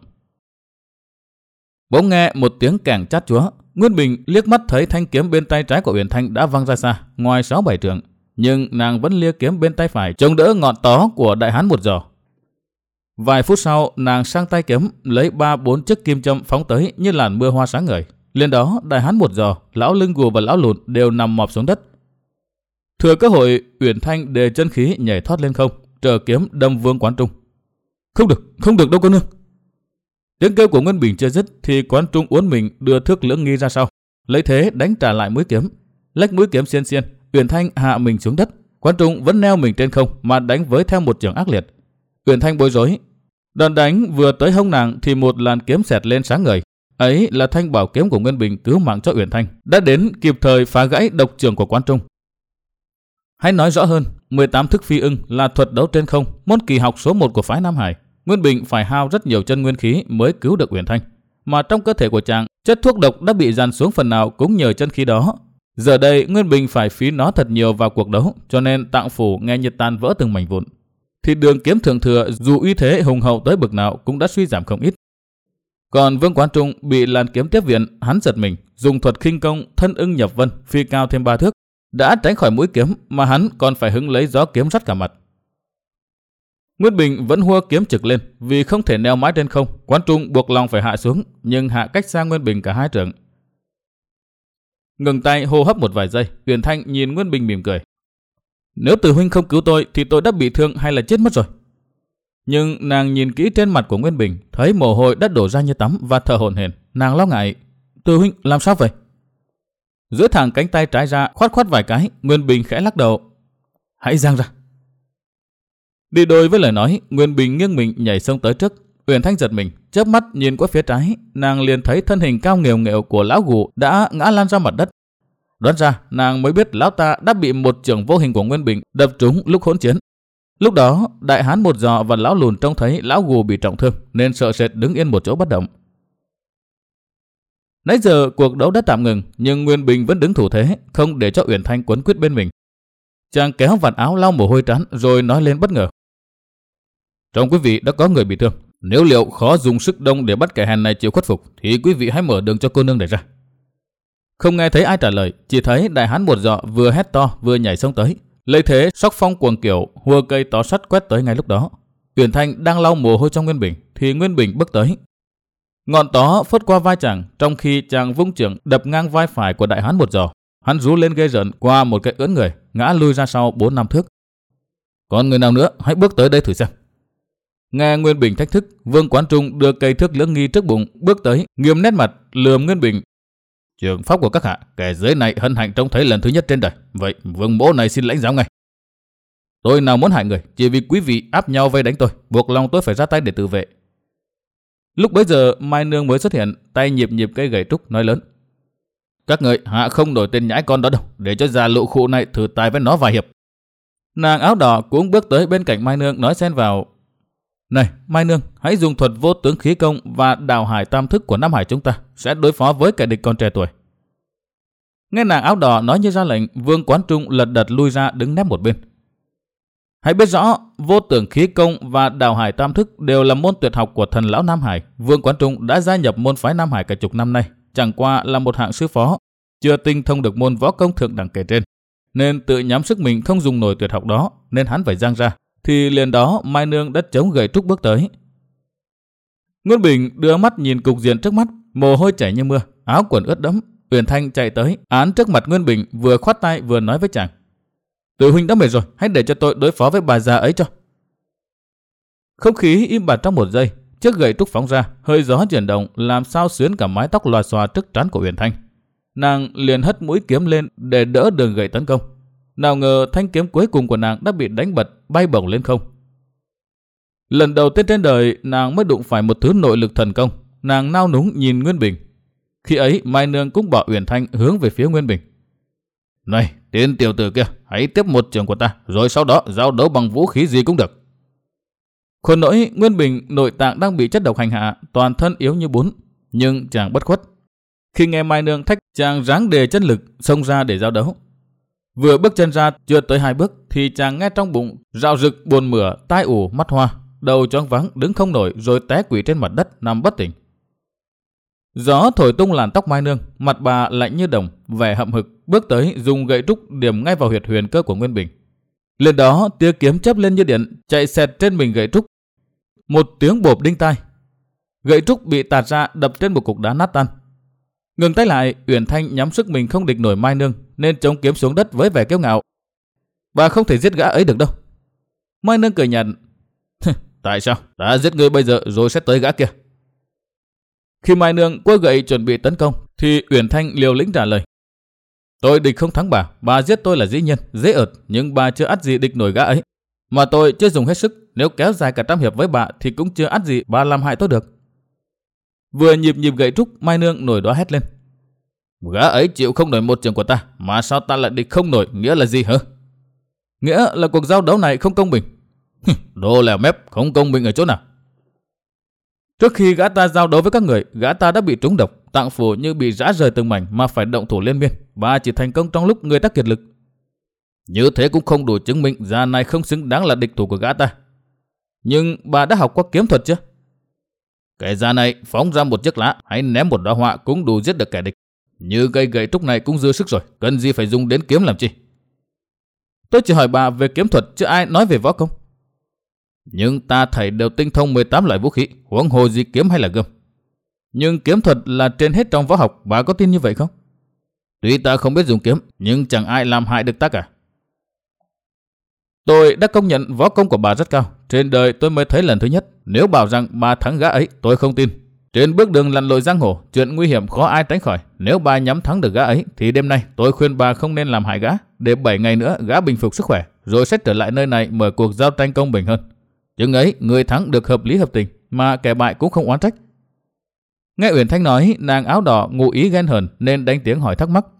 Bỗng nghe một tiếng kèn chát chúa, Nguyên Bình liếc mắt thấy thanh kiếm bên tay trái của Uyển Thanh đã văng ra xa, ngoài sáu bảy trượng, nhưng nàng vẫn lia kiếm bên tay phải chống đỡ ngọn tó của đại hán một giò. Vài phút sau, nàng sang tay kiếm lấy ba bốn chiếc kim châm phóng tới như làn mưa hoa sáng ngời. Liền đó, đại hán một giò, lão lưng gù và lão lùn đều nằm mọp xuống đất. Thừa cơ hội, Uyển Thanh đề chân khí nhảy thoát lên không, trở kiếm đâm Vương Quán Trung. Không được, không được đâu cô nương. Tiếng kêu của Nguyên Bình chưa dứt thì Quán Trung uốn mình đưa thước lưỡng nghi ra sau, lấy thế đánh trả lại mũi kiếm. Lách mũi kiếm xiên xiên, Uyển Thanh hạ mình xuống đất. Quán Trung vẫn neo mình trên không mà đánh với theo một chưởng ác liệt. Uyển Thanh bối rối. Đòn đánh vừa tới hông nàng thì một làn kiếm xẹt lên sáng ngời. Ấy là thanh bảo kiếm của Nguyên Bình cứu mạng cho Uyển Thanh, đã đến kịp thời phá gãy độc chưởng của Quán Trung. Hãy nói rõ hơn, mười tám thức phi ưng là thuật đấu trên không, môn kỳ học số một của phái Nam Hải. Nguyên Bình phải hao rất nhiều chân nguyên khí mới cứu được Uyển Thanh, mà trong cơ thể của chàng, chất thuốc độc đã bị dàn xuống phần nào cũng nhờ chân khí đó. Giờ đây Nguyên Bình phải phí nó thật nhiều vào cuộc đấu, cho nên tạng phủ nghe như tan vỡ từng mảnh vụn. Thì đường kiếm thượng thừa dù uy thế hùng hậu tới bực nào cũng đã suy giảm không ít. Còn Vương Quán Trung bị làn kiếm tiếp viện, hắn giật mình, dùng thuật khinh công thân ưng nhập vân, phi cao thêm ba thước, đã tránh khỏi mũi kiếm mà hắn còn phải hứng lấy gió kiếm rắt cả mặt. Nguyên Bình vẫn hua kiếm trực lên vì không thể neo mãi trên không, Quán Trung buộc lòng phải hạ xuống, nhưng hạ cách xa Nguyên Bình cả hai trượng. Ngừng tay hô hấp một vài giây, Uyển Thanh nhìn Nguyên Bình mỉm cười. Nếu Từ huynh không cứu tôi thì tôi đã bị thương hay là chết mất rồi. Nhưng nàng nhìn kỹ trên mặt của Nguyên Bình, thấy mồ hôi đã đổ ra như tắm và thở hổn hển, nàng lo ngại. Từ huynh làm sao vậy? Giữa thẳng cánh tay trái ra khoát khoát vài cái, Nguyên Bình khẽ lắc đầu. Hãy giang ra. Đi đôi với lời nói, Nguyên Bình nghiêng mình nhảy sông tới trước. Uyển Thanh giật mình, chớp mắt nhìn qua phía trái, nàng liền thấy thân hình cao nghều nghệu của lão gù đã ngã lăn ra mặt đất. Đoán ra, nàng mới biết lão ta đã bị một chưởng vô hình của Nguyên Bình đập trúng lúc hỗn chiến. Lúc đó, đại hán một giò và lão lùn trông thấy lão gù bị trọng thương nên sợ sệt đứng yên một chỗ bất động. Nãy giờ cuộc đấu đã tạm ngừng, nhưng Nguyên Bình vẫn đứng thủ thế, không để cho Uyển Thanh quấn quýt bên mình. Chàng kéo vạt áo lau mồ hôi trán rồi nói lên bất ngờ. Trong quý vị đã có người bị thương, nếu liệu khó dùng sức đông để bắt kẻ hèn này chịu khuất phục thì quý vị hãy mở đường cho cô nương này ra. Không nghe thấy ai trả lời, chỉ thấy đại hán một giọ vừa hét to vừa nhảy sông tới, lấy thế sóc phong cuồng kiểu hùa cây tó sắt quét tới ngay lúc đó. Uyển Thanh đang lau mồ hôi trong Nguyên Bình thì Nguyên Bình bước tới. Ngọn tó phất qua vai chàng, trong khi chàng vung chưởng đập ngang vai phải của đại hán một giò. Hắn rú lên ghê rợn qua một cái ướn người, ngã lui ra sau bốn năm thước. Còn người nào nữa, hãy bước tới đây thử xem. Nghe Nguyên Bình thách thức, Vương Quán Trung đưa cây thước lưỡng nghi trước bụng, bước tới, nghiêm nét mặt, lườm Nguyên Bình. Trường pháp của các hạ, kẻ dưới này hân hạnh trông thấy lần thứ nhất trên đời. Vậy Vương mỗ này xin lãnh giáo ngay. Tôi nào muốn hại người, chỉ vì quý vị áp nhau vây đánh tôi, buộc lòng tôi phải ra tay để tự vệ. Lúc bấy giờ Mai Nương mới xuất hiện, tay nhịp nhịp cây gậy trúc nói lớn. Các người hạ không nổi tên nhãi con đó đâu, để cho già lụ khụ này thử tài với nó vài hiệp. Nàng áo đỏ cũng bước tới bên cạnh Mai Nương nói xen vào. Này Mai Nương, hãy dùng thuật vô tướng khí công và đào hải tam thức của Nam Hải chúng ta sẽ đối phó với kẻ địch còn trẻ tuổi. Nghe nàng áo đỏ nói như ra lệnh, Vương Quán Trung lật đật lui ra đứng nép một bên. Hãy biết rõ, vô tưởng khí công và đào hải tam thức đều là môn tuyệt học của thần lão Nam Hải. Vương Quán Trung đã gia nhập môn phái Nam Hải cả chục năm nay, chẳng qua là một hạng sư phó, chưa tinh thông được môn võ công thượng đẳng kể trên, nên tự nhắm sức mình không dùng nổi tuyệt học đó, nên hắn phải giang ra. Thì liền đó Mai Nương đã chống gậy trúc bước tới. Nguyên Bình đưa mắt nhìn cục diện trước mắt, mồ hôi chảy như mưa, áo quần ướt đẫm. Uyển Thanh chạy tới, án trước mặt Nguyên Bình, vừa khoát tay vừa nói với chàng. Từ huynh đã mệt rồi, hãy để cho tôi đối phó với bà già ấy cho. Không khí im bặt trong một giây, chiếc gậy trúc phóng ra, hơi gió chuyển động làm sao xuyến cả mái tóc lòa xòa trước trán của Uyển Thanh. Nàng liền hất mũi kiếm lên để đỡ đường gậy tấn công. Nào ngờ thanh kiếm cuối cùng của nàng đã bị đánh bật, bay bổng lên không. Lần đầu tiên trên đời nàng mới đụng phải một thứ nội lực thần công. Nàng nao núng nhìn Nguyên Bình. Khi ấy Mai Nương cũng bỏ Uyển Thanh hướng về phía Nguyên Bình. Này tên tiểu tử kia, hãy tiếp một trường của ta, rồi sau đó giao đấu bằng vũ khí gì cũng được. Khốn nỗi Nguyên Bình nội tạng đang bị chất độc hành hạ, toàn thân yếu như bún, nhưng chàng bất khuất. Khi nghe Mai Nương thách, chàng ráng đề chân lực xông ra để giao đấu. Vừa bước chân ra chưa tới hai bước thì chàng nghe trong bụng rạo rực buồn mửa, tai ù mắt hoa, đầu choáng váng đứng không nổi rồi té quỵ trên mặt đất nằm bất tỉnh. Gió thổi tung làn tóc Mai Nương, mặt bà lạnh như đồng, vẻ hậm hực, bước tới dùng gậy trúc điểm ngay vào huyệt huyền cơ của Nguyên Bình. Lên đó tia kiếm chớp lên như điện, chạy xẹt trên mình gậy trúc. Một tiếng bộp đinh tai, gậy trúc bị tạt ra đập trên một cục đá nát tan. Ngừng tay lại, Uyển Thanh nhắm sức mình không địch nổi Mai Nương nên chống kiếm xuống đất với vẻ kiêu ngạo. Bà không thể giết gã ấy được đâu. Mai Nương cười nhạt. Tại sao? Đã giết ngươi bây giờ rồi sẽ tới gã kia. Khi Mai Nương quơ gậy chuẩn bị tấn công thì Uyển Thanh liều lĩnh trả lời. Tôi địch không thắng bà, bà giết tôi là dĩ nhiên, dễ ợt, nhưng bà chưa ắt gì địch nổi gã ấy. Mà tôi chưa dùng hết sức, nếu kéo dài cả trăm hiệp với bà thì cũng chưa ắt gì bà làm hại tôi được. Vừa nhịp nhịp gậy trúc, Mai Nương nổi đó hét lên. Gã ấy chịu không nổi một trường của ta, mà sao ta lại địch không nổi, nghĩa là gì hả? Nghĩa là cuộc giao đấu này không công bình. Đồ lèo mép, không công bình ở chỗ nào? Trước khi gã ta giao đấu với các người, gã ta đã bị trúng độc, tạng phủ như bị rã rời từng mảnh mà phải động thủ liên miên. Bà chỉ thành công trong lúc người ta kiệt lực. Như thế cũng không đủ chứng minh già này không xứng đáng là địch thủ của gã ta. Nhưng bà đã học qua kiếm thuật chưa? Kẻ già này phóng ra một chiếc lá hay ném một đóa hoa cũng đủ giết được kẻ địch. Như cây gậy trúc này cũng dư sức rồi, cần gì phải dùng đến kiếm làm chi? Tôi chỉ hỏi bà về kiếm thuật chứ ai nói về võ công. Nhưng ta thầy đều tinh thông mười tám loại vũ khí, huống hồ gì kiếm hay là gươm. Nhưng kiếm thuật là trên hết trong võ học, bà có tin như vậy không? Tuy ta không biết dùng kiếm, nhưng chẳng ai làm hại được ta cả. Tôi đã công nhận võ công của bà rất cao. Trên đời tôi mới thấy lần thứ nhất. Nếu bảo rằng bà thắng gã ấy, tôi không tin. Trên bước đường lặn lội giang hồ, chuyện nguy hiểm khó ai tránh khỏi. Nếu bà nhắm thắng được gã ấy, thì đêm nay tôi khuyên bà không nên làm hại gã, để bảy ngày nữa gã bình phục sức khỏe, rồi sẽ trở lại nơi này mở cuộc giao tranh công bình hơn. Chừng ấy, người thắng được hợp lý hợp tình, mà kẻ bại cũng không oán trách. Nghe Uyển Thanh nói, nàng áo đỏ ngụ ý ghen hờn nên đánh tiếng hỏi thắc mắc.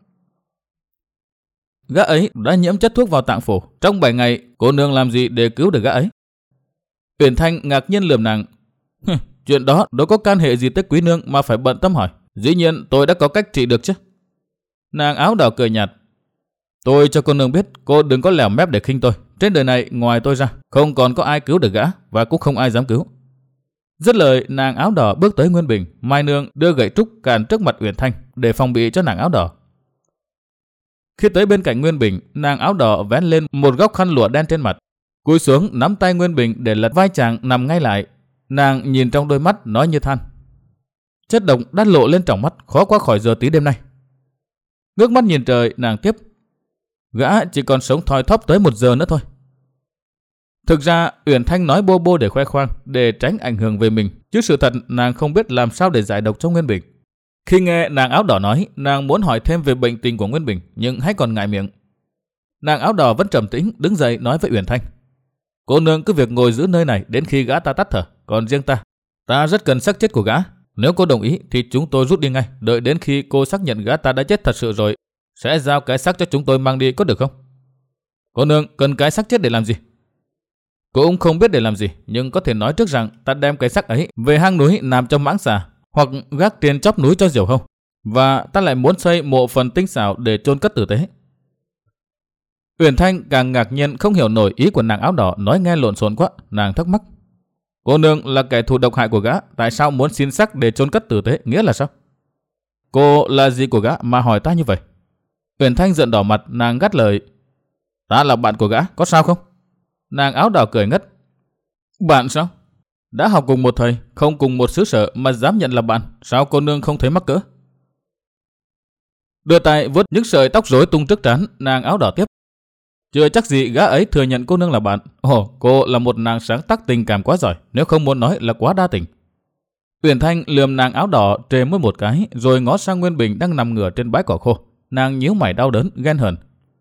Gã ấy đã nhiễm chất thuốc vào tạng phủ. Trong bảy ngày, cô nương làm gì để cứu được gã ấy? Uyển Thanh ngạc nhiên lườm nàng. Chuyện đó đâu có can hệ gì tới quý nương mà phải bận tâm hỏi. Dĩ nhiên tôi đã có cách trị được chứ. Nàng áo đỏ cười nhạt. Tôi cho cô nương biết, cô đừng có lèo mép để khinh tôi. Trên đời này ngoài tôi ra, không còn có ai cứu được gã, và cũng không ai dám cứu. Dứt lời, nàng áo đỏ bước tới Nguyên Bình. Mai nương đưa gậy trúc cản trước mặt Uyển Thanh để phòng bị cho nàng áo đỏ. Khi tới bên cạnh Nguyên Bình, nàng áo đỏ vén lên một góc khăn lụa đen trên mặt, cúi xuống nắm tay Nguyên Bình để lật vai chàng nằm ngay lại. Nàng nhìn trong đôi mắt nói như than. Chất độc đã lộ lên trong mắt, khó qua khỏi giờ tí đêm nay. Ngước mắt nhìn trời, nàng tiếp. Gã chỉ còn sống thoi thóp tới một giờ nữa thôi. Thực ra Uyển Thanh nói bô bô để khoe khoang, để tránh ảnh hưởng về mình, chứ sự thật nàng không biết làm sao để giải độc cho Nguyên Bình. Khi nghe nàng áo đỏ nói, nàng muốn hỏi thêm về bệnh tình của Nguyên Bình, nhưng hay còn ngại miệng. Nàng áo đỏ vẫn trầm tĩnh, đứng dậy nói với Uyển Thanh. Cô nương cứ việc ngồi giữ nơi này đến khi gã ta tắt thở, còn riêng ta, ta rất cần xác chết của gã. Nếu cô đồng ý thì chúng tôi rút đi ngay, đợi đến khi cô xác nhận gã ta đã chết thật sự rồi, sẽ giao cái xác cho chúng tôi mang đi, có được không? Cô nương cần cái xác chết để làm gì? Cô cũng không biết để làm gì, nhưng có thể nói trước rằng ta đem cái xác ấy về hang núi nằm trong mãng xà, hoặc gác trên chóp núi cho diều hâu, và ta lại muốn xây mộ phần tinh xảo để chôn cất tử tế. Uyển Thanh càng ngạc nhiên không hiểu nổi ý của nàng áo đỏ, nói nghe lộn xộn quá. Nàng thắc mắc. Cô nương là kẻ thù độc hại của gã, tại sao muốn xin xác để chôn cất tử tế, nghĩa là sao? Cô là gì của gã mà hỏi ta như vậy? Uyển Thanh giận đỏ mặt, nàng gắt lời. Ta là bạn của gã, có sao không? Nàng áo đỏ cười ngất. Bạn sao? Đã học cùng một thầy, không cùng một xứ sở mà dám nhận là bạn, sao cô nương không thấy mắc cỡ? Đưa tay vuốt những sợi tóc rối tung trước trán, nàng áo đỏ tiếp. Chưa chắc gì gã ấy thừa nhận cô nương là bạn. Ồ, cô là một nàng sáng tác tình cảm quá giỏi, nếu không muốn nói là quá đa tình. Uyển Thanh lườm nàng áo đỏ trề môi một cái, rồi ngó sang Nguyên Bình đang nằm ngửa trên bãi cỏ khô. Nàng nhíu mày đau đớn, ghen hờn.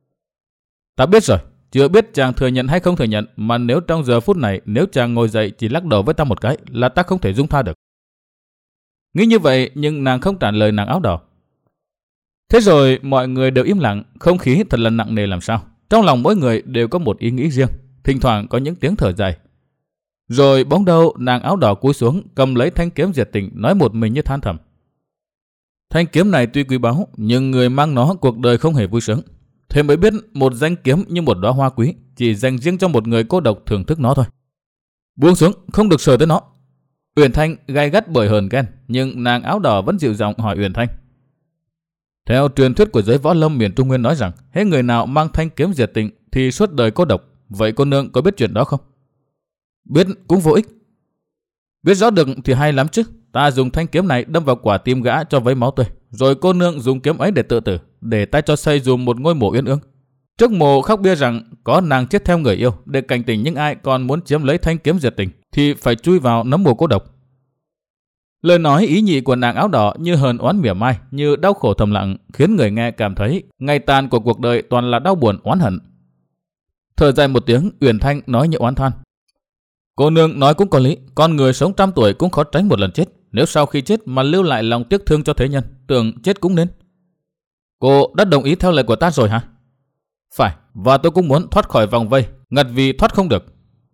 Ta biết rồi, chưa biết chàng thừa nhận hay không thừa nhận, mà nếu trong giờ phút này, nếu chàng ngồi dậy chỉ lắc đầu với ta một cái, là ta không thể dung tha được. Nghĩ như vậy, nhưng nàng không trả lời nàng áo đỏ. Thế rồi mọi người đều im lặng, không khí thật là nặng nề làm sao. Trong lòng mỗi người đều có một ý nghĩ riêng, thỉnh thoảng có những tiếng thở dài. Rồi bỗng đâu nàng áo đỏ cúi xuống, cầm lấy thanh kiếm diệt tình, nói một mình như than thầm. Thanh kiếm này tuy quý báu, nhưng người mang nó cuộc đời không hề vui sướng. Thế mới biết một danh kiếm như một đóa hoa quý, chỉ dành riêng cho một người cô độc thưởng thức nó thôi. Buông xuống, không được sờ tới nó. Uyển Thanh gay gắt bởi hờn ghen, nhưng nàng áo đỏ vẫn dịu giọng hỏi Uyển Thanh. Theo truyền thuyết của giới võ lâm miền Trung Nguyên nói rằng, hễ người nào mang thanh kiếm diệt tình thì suốt đời cô độc. Vậy cô nương có biết chuyện đó không? Biết cũng vô ích. Biết rõ được thì hay lắm chứ. Ta dùng thanh kiếm này đâm vào quả tim gã cho vấy máu tươi, rồi cô nương dùng kiếm ấy để tự tử, để ta cho xây dùng một ngôi mộ uyên ương. Trước mộ khắc bia rằng có nàng chết theo người yêu, để cảnh tỉnh những ai còn muốn chiếm lấy thanh kiếm diệt tình thì phải chui vào nấm mồ cô độc. Lời nói ý nhị của nàng áo đỏ như hờn oán mỉa mai, như đau khổ thầm lặng, khiến người nghe cảm thấy ngày tàn của cuộc đời toàn là đau buồn oán hận. Thở dài một tiếng, Uyển Thanh nói như oán than. Cô nương nói cũng có lý, con người sống trăm tuổi cũng khó tránh một lần chết. Nếu sau khi chết mà lưu lại lòng tiếc thương cho thế nhân, tưởng chết cũng nên. Cô đã đồng ý theo lời của ta rồi hả? Phải, và tôi cũng muốn thoát khỏi vòng vây, ngặt vì thoát không được.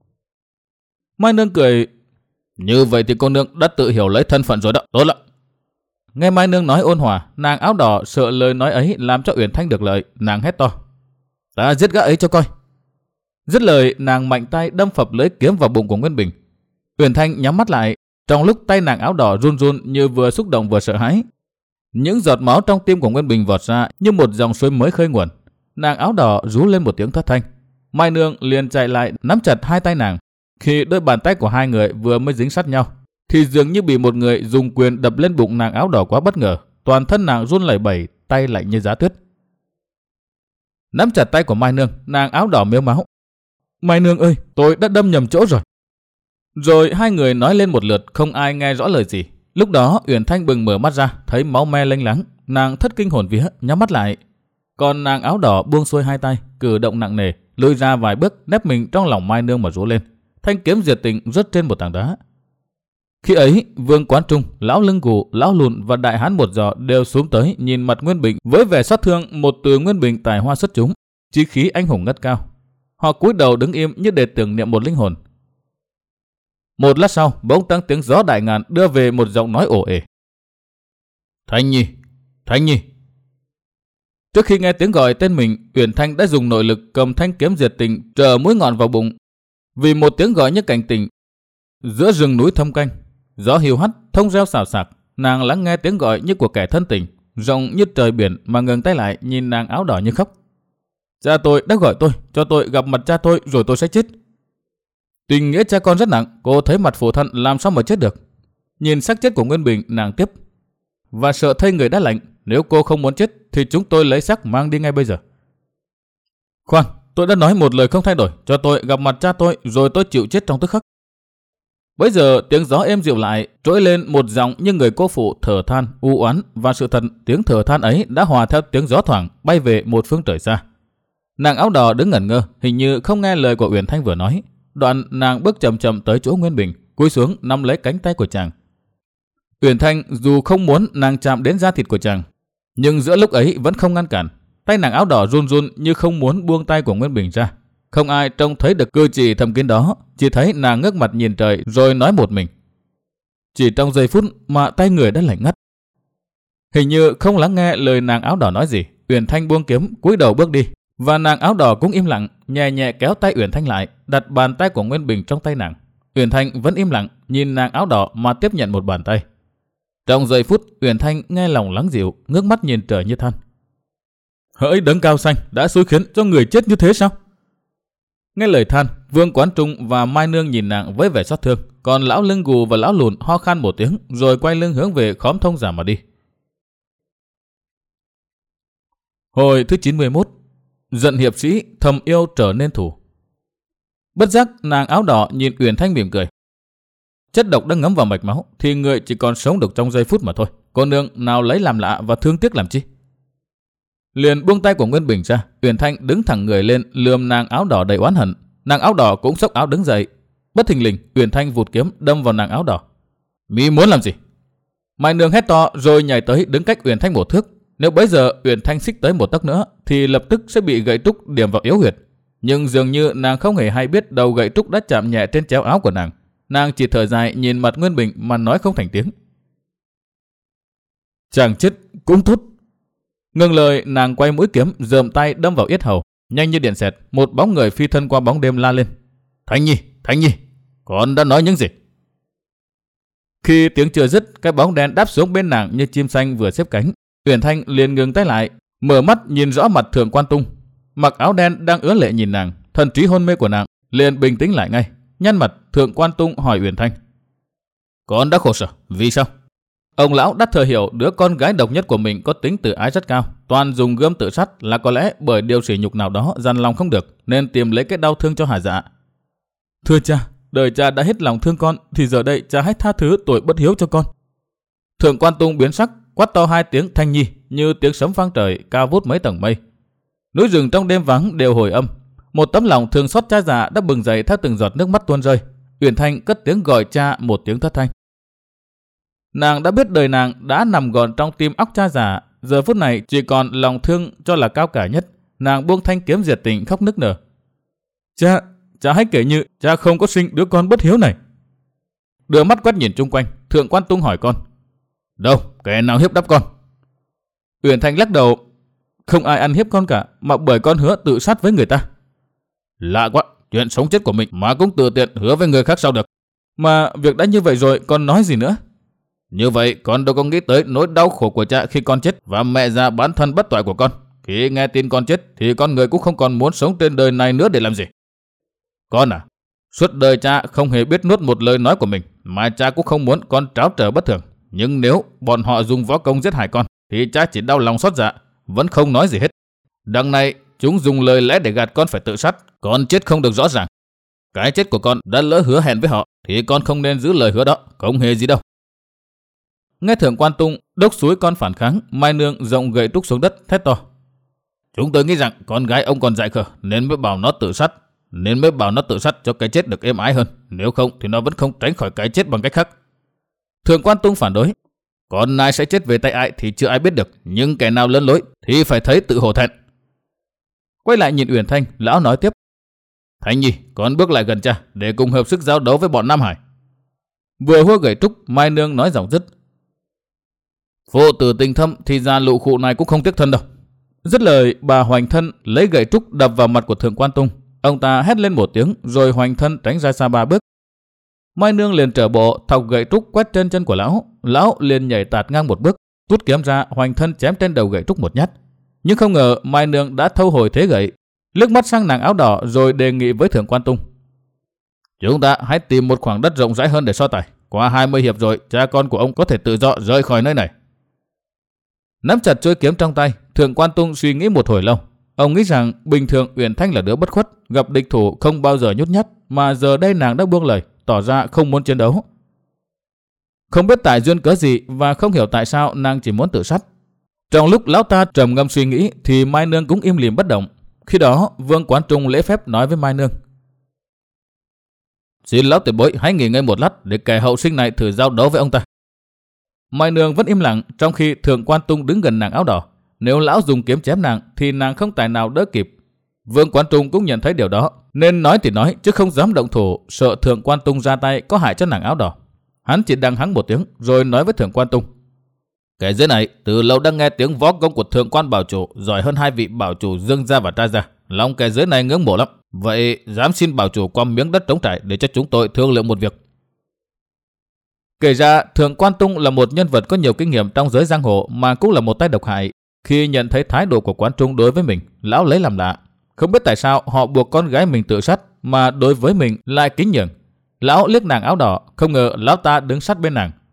Mai Nương cười. Như vậy thì cô nương đã tự hiểu lấy thân phận rồi đó, tốt lắm. Nghe Mai Nương nói ôn hòa, nàng áo đỏ sợ lời nói ấy làm cho Uyển Thanh được lợi, nàng hét to. Ta giết gã ấy cho coi. Dứt lời, nàng mạnh tay đâm phập lưỡi kiếm vào bụng của Nguyên Bình. Uyển Thanh nhắm mắt lại, trong lúc tay nàng áo đỏ run run như vừa xúc động vừa sợ hãi. Những giọt máu trong tim của Nguyên Bình vọt ra như một dòng suối mới khơi nguồn. Nàng áo đỏ rú lên một tiếng thất thanh, Mai Nương liền chạy lại nắm chặt hai tay nàng. Khi đôi bàn tay của hai người vừa mới dính sát nhau, thì dường như bị một người dùng quyền đập lên bụng nàng áo đỏ quá bất ngờ. Toàn thân nàng run lẩy bẩy, tay lạnh như giá tuyết. Nắm chặt tay của Mai Nương, nàng áo đỏ mếu máu. Mai Nương ơi, tôi đã đâm nhầm chỗ rồi. Rồi hai người nói lên một lượt, không ai nghe rõ lời gì. Lúc đó Uyển Thanh bừng mở mắt ra, thấy máu me lênh láng, nàng thất kinh hồn vía, nhắm mắt lại. Còn nàng áo đỏ buông xuôi hai tay, cử động nặng nề, lùi ra vài bước, nép mình trong lòng Mai Nương mà rú lên. Thanh kiếm diệt tình rớt trên một tảng đá. Khi ấy, Vương Quán Trung, lão Lưng Gù, lão Lùn và đại hán một giò đều xuống tới nhìn mặt Nguyên Bình với vẻ xót thương. Một từ Nguyên Bình tài hoa xuất chúng, chí khí anh hùng ngất cao. Họ cúi đầu đứng im như để tưởng niệm một linh hồn. Một lát sau, bỗng tăng tiếng gió đại ngàn đưa về một giọng nói ồ ề. Thanh Nhi, Thanh Nhi. Trước khi nghe tiếng gọi tên mình, Uyển Thanh đã dùng nội lực cầm thanh kiếm diệt tình trở mũi ngọn vào bụng. Vì một tiếng gọi như cảnh tỉnh, giữa rừng núi thâm canh, gió hiu hắt, thông reo xào xạc, nàng lắng nghe tiếng gọi như của kẻ thân tình, rộng như trời biển, mà ngừng tay lại nhìn nàng áo đỏ như khóc. Cha tôi đã gọi tôi, cho tôi gặp mặt cha tôi rồi tôi sẽ chết. Tình nghĩa cha con rất nặng, cô thấy mặt phụ thân làm sao mà chết được. Nhìn xác chết của Nguyên Bình, nàng tiếp. Và sợ thay người đã lạnh, nếu cô không muốn chết thì chúng tôi lấy xác mang đi ngay bây giờ. Khoan, tôi đã nói một lời không thay đổi, cho tôi gặp mặt cha tôi rồi tôi chịu chết trong tức khắc. Bây giờ tiếng gió êm dịu lại, trỗi lên một giọng như người cô phụ thở than, u oán, và sự thật tiếng thở than ấy đã hòa theo tiếng gió thoảng bay về một phương trời xa. Nàng áo đỏ đứng ngẩn ngơ, hình như không nghe lời của Uyển Thanh vừa nói. Đoạn nàng bước chậm chậm tới chỗ Nguyên Bình, cúi xuống nắm lấy cánh tay của chàng. Uyển Thanh dù không muốn nàng chạm đến da thịt của chàng, nhưng giữa lúc ấy vẫn không ngăn cản. Tay nàng áo đỏ run run như không muốn buông tay của Nguyên Bình ra. Không ai trông thấy được cử chỉ thầm kín đó, chỉ thấy nàng ngước mặt nhìn trời rồi nói một mình. Chỉ trong giây phút mà tay người đã lạnh ngắt. Hình như không lắng nghe lời nàng áo đỏ nói gì, Uyển Thanh buông kiếm cúi đầu bước đi, và nàng áo đỏ cũng im lặng, nhẹ nhẹ kéo tay Uyển Thanh lại, đặt bàn tay của Nguyên Bình trong tay nàng. Uyển Thanh vẫn im lặng nhìn nàng áo đỏ mà tiếp nhận một bàn tay. Trong giây phút, Uyển Thanh nghe lòng lắng dịu, ngước mắt nhìn trời như than. Hỡi đấng cao xanh, đã xui khiến cho người chết như thế sao? Nghe lời than, Vương Quán Trung và Mai Nương nhìn nàng với vẻ xót thương, còn lão Lưng Gù và lão Lùn ho khan một tiếng rồi quay lưng hướng về khóm thông giả mà đi. Hồi thứ chín mươi mốt, giận hiệp sĩ, thầm yêu trở nên thù. Bất giác nàng áo đỏ nhìn Uyển Thanh mỉm cười. Chất độc đã ngấm vào mạch máu thì người chỉ còn sống được trong giây phút mà thôi. Cô nương nào lấy làm lạ và thương tiếc làm chi? Liền buông tay của Nguyên Bình ra, Uyển Thanh đứng thẳng người lên lườm nàng áo đỏ đầy oán hận. Nàng áo đỏ cũng xốc áo đứng dậy. Bất thình lình, Uyển Thanh vụt kiếm đâm vào nàng áo đỏ. Mi muốn làm gì? Mai Nương hét to rồi nhảy tới đứng cách Uyển Thanh một thước. Nếu bấy giờ Uyển Thanh xích tới một tấc nữa thì lập tức sẽ bị gậy trúc điểm vào yếu huyệt. Nhưng dường như nàng không hề hay biết đầu gậy trúc đã chạm nhẹ trên chéo áo của nàng. Nàng chỉ thở dài nhìn mặt Nguyên Bình mà nói không thành tiếng. Chàng chết cũng tốt. Ngừng lời, nàng quay mũi kiếm rườm tay đâm vào yết hầu. Nhanh như điện xẹt, một bóng người phi thân qua bóng đêm la lên. Thanh Nhi, Thanh Nhi, con đã nói những gì? Khi tiếng chưa dứt, cái bóng đen đáp xuống bên nàng như chim xanh vừa xếp cánh. Uyển Thanh liền ngừng tay lại, mở mắt nhìn rõ mặt Thượng Quan Tung. Mặc áo đen đang ứa lệ nhìn nàng, thần trí hôn mê của nàng liền bình tĩnh lại ngay. Nhăn mặt, Thượng Quan Tung hỏi Uyển Thanh. Con đã khổ sở, vì sao? Ông lão đã thừa hiểu đứa con gái độc nhất của mình có tính tự ái rất cao, toàn dùng gươm tự sát là có lẽ bởi điều sỉ nhục nào đó dằn lòng không được nên tìm lấy cái đau thương cho hả dạ. Thưa cha, đời cha đã hết lòng thương con thì giờ đây cha hãy tha thứ tội bất hiếu cho con. Thượng Quan Tung biến sắc, quát to hai tiếng Thanh Nhi như tiếng sấm vang trời cao vút mấy tầng mây. Núi rừng trong đêm vắng đều hồi âm. Một tấm lòng thương xót cha già đã bừng dậy theo từng giọt nước mắt tuôn rơi. Uyển Thanh cất tiếng gọi cha một tiếng thất thanh. Nàng đã biết đời nàng đã nằm gọn trong tim óc cha già, giờ phút này chỉ còn lòng thương cho là cao cả nhất. Nàng buông thanh kiếm diệt tình khóc nức nở. Cha, cha hãy kể như cha không có sinh đứa con bất hiếu này. Đưa mắt quét nhìn chung quanh, Thượng Quan Tung hỏi con. Đâu, kẻ nào hiếp đáp con? Uyển Thanh lắc đầu. Không ai ăn hiếp con cả, mà bởi con hứa tự sát với người ta. Lạ quá, chuyện sống chết của mình mà cũng tự tiện hứa với người khác sao được? Mà việc đã như vậy rồi, con nói gì nữa? Như vậy, con đâu có nghĩ tới nỗi đau khổ của cha khi con chết và mẹ già bán thân bất toại của con. Khi nghe tin con chết thì con người cũng không còn muốn sống trên đời này nữa để làm gì. Con à, suốt đời cha không hề biết nuốt một lời nói của mình, mà cha cũng không muốn con tráo trở bất thường. Nhưng nếu bọn họ dùng võ công giết hại con, thì cha chỉ đau lòng xót dạ, vẫn không nói gì hết. Đằng này, chúng dùng lời lẽ để gạt con phải tự sát, con chết không được rõ ràng. Cái chết của con đã lỡ hứa hẹn với họ, thì con không nên giữ lời hứa đó, không hề gì đâu. Nghe Thượng Quan Tung đốc xúi con phản kháng, Mai Nương rộng gậy trúc xuống đất, thét to. Chúng tôi nghĩ rằng con gái ông còn dại khờ, nên mới bảo nó tự sát, nên mới bảo nó tự sát cho cái chết được êm ái hơn. Nếu không thì nó vẫn không tránh khỏi cái chết bằng cách khác. Thượng Quan Tung phản đối. Con nai sẽ chết về tay ai thì chưa ai biết được, nhưng kẻ nào lấn lối thì phải thấy tự hổ thẹn. Quay lại nhìn Uyển Thanh, lão nói tiếp. Thanh Nhi, con bước lại gần cha để cùng hợp sức giao đấu với bọn Nam Hải. Vừa hua gậy trúc, Mai Nương nói giọng dứt. Phụ tử tình thâm thì ra lụ khụ này cũng không tiếc thân đâu. Dứt lời, bà hoành thân lấy gậy trúc đập vào mặt của Thượng Quan Tung. Ông ta hét lên một tiếng rồi hoành thân tránh ra xa ba bước. Mai Nương liền trở bộ thọc gậy trúc quét trên chân của lão. Lão liền nhảy tạt ngang một bước, rút kiếm ra hoành thân chém trên đầu gậy trúc một nhát. Nhưng không ngờ Mai Nương đã thâu hồi thế gậy, liếc mắt sang nàng áo đỏ rồi đề nghị với Thượng Quan Tung. Chúng ta hãy tìm một khoảng đất rộng rãi hơn để so tài. Qua hai mươi hiệp rồi, cha con của ông có thể tự do rời khỏi nơi này. Nắm chặt chuôi kiếm trong tay, Thượng Quan Tung suy nghĩ một hồi lâu. Ông nghĩ rằng bình thường Uyển Thanh là đứa bất khuất, gặp địch thủ không bao giờ nhút nhát, mà giờ đây nàng đã buông lời, tỏ ra không muốn chiến đấu. Không biết tại duyên cớ gì và không hiểu tại sao nàng chỉ muốn tự sát. Trong lúc lão ta trầm ngâm suy nghĩ thì Mai Nương cũng im lìm bất động. Khi đó Vương Quán Trung lễ phép nói với Mai Nương. Xin lão tiền bối hãy nghỉ ngơi một lát để kẻ hậu sinh này thử giao đấu với ông ta. Mai Nương vẫn im lặng, trong khi Thượng Quan Tung đứng gần nàng áo đỏ. Nếu lão dùng kiếm chém nàng thì nàng không tài nào đỡ kịp. Vương Quán Trung cũng nhận thấy điều đó, nên nói thì nói chứ không dám động thủ, sợ Thượng Quan Tung ra tay có hại cho nàng áo đỏ. Hắn chỉ đằng hắng một tiếng rồi nói với Thượng Quan Tung. Kẻ dưới này từ lâu đang nghe tiếng võ công của Thượng Quan bảo chủ giỏi hơn hai vị bảo chủ Dương gia và Tra gia. Lòng kẻ dưới này ngưỡng mộ lắm. Vậy dám xin bảo chủ qua miếng đất trống trải để cho chúng tôi thương lượng một việc. Kể ra Thượng Quan Tung là một nhân vật có nhiều kinh nghiệm trong giới giang hồ, mà cũng là một tay độc hại. Khi nhận thấy thái độ của Quán Trung đối với mình, lão lấy làm lạ. Không biết tại sao họ buộc con gái mình tự sát, mà đối với mình lại kính nhường. Lão liếc nàng áo đỏ, không ngờ lão ta đứng sát bên nàng.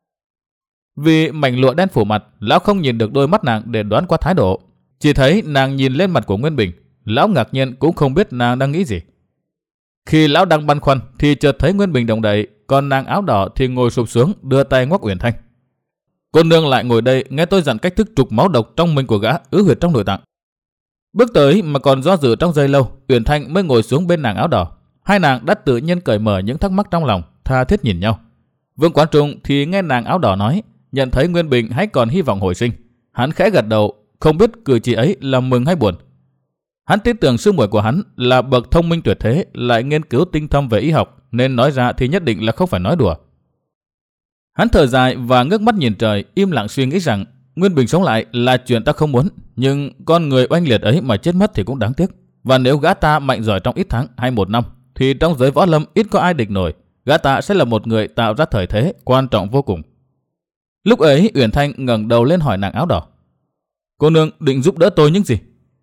Vì mảnh lụa đen phủ mặt, lão không nhìn được đôi mắt nàng để đoán qua thái độ. Chỉ thấy nàng nhìn lên mặt của Nguyên Bình. Lão ngạc nhiên cũng không biết nàng đang nghĩ gì. Khi lão đang băn khoăn thì chợt thấy Nguyên Bình động đậy, còn nàng áo đỏ thì ngồi sụp xuống đưa tay ngoắc Uyển Thanh. Cô nương lại ngồi đây nghe tôi dặn cách thức trục máu độc trong mình của gã ứ huyệt trong nội tạng. Bước tới mà còn do dự trong giây lâu, Uyển Thanh mới ngồi xuống bên nàng áo đỏ. Hai nàng đã tự nhiên cởi mở những thắc mắc trong lòng, tha thiết nhìn nhau. Vương Quán Trung thì nghe nàng áo đỏ nói, nhận thấy Nguyên Bình hãy còn hy vọng hồi sinh. Hắn khẽ gật đầu, không biết cử chỉ ấy là mừng hay buồn. Hắn tin tưởng sư muội của hắn là bậc thông minh tuyệt thế, lại nghiên cứu tinh thâm về y học, nên nói ra thì nhất định là không phải nói đùa. Hắn thở dài và ngước mắt nhìn trời, im lặng suy nghĩ rằng Nguyên Bình sống lại là chuyện ta không muốn, nhưng con người oanh liệt ấy mà chết mất thì cũng đáng tiếc. Và nếu gã ta mạnh giỏi trong ít tháng hay một năm, thì trong giới võ lâm ít có ai địch nổi. Gã ta sẽ là một người tạo ra thời thế quan trọng vô cùng. Lúc ấy Uyển Thanh ngẩng đầu lên hỏi nàng áo đỏ. Cô nương định giúp đỡ tôi những gì?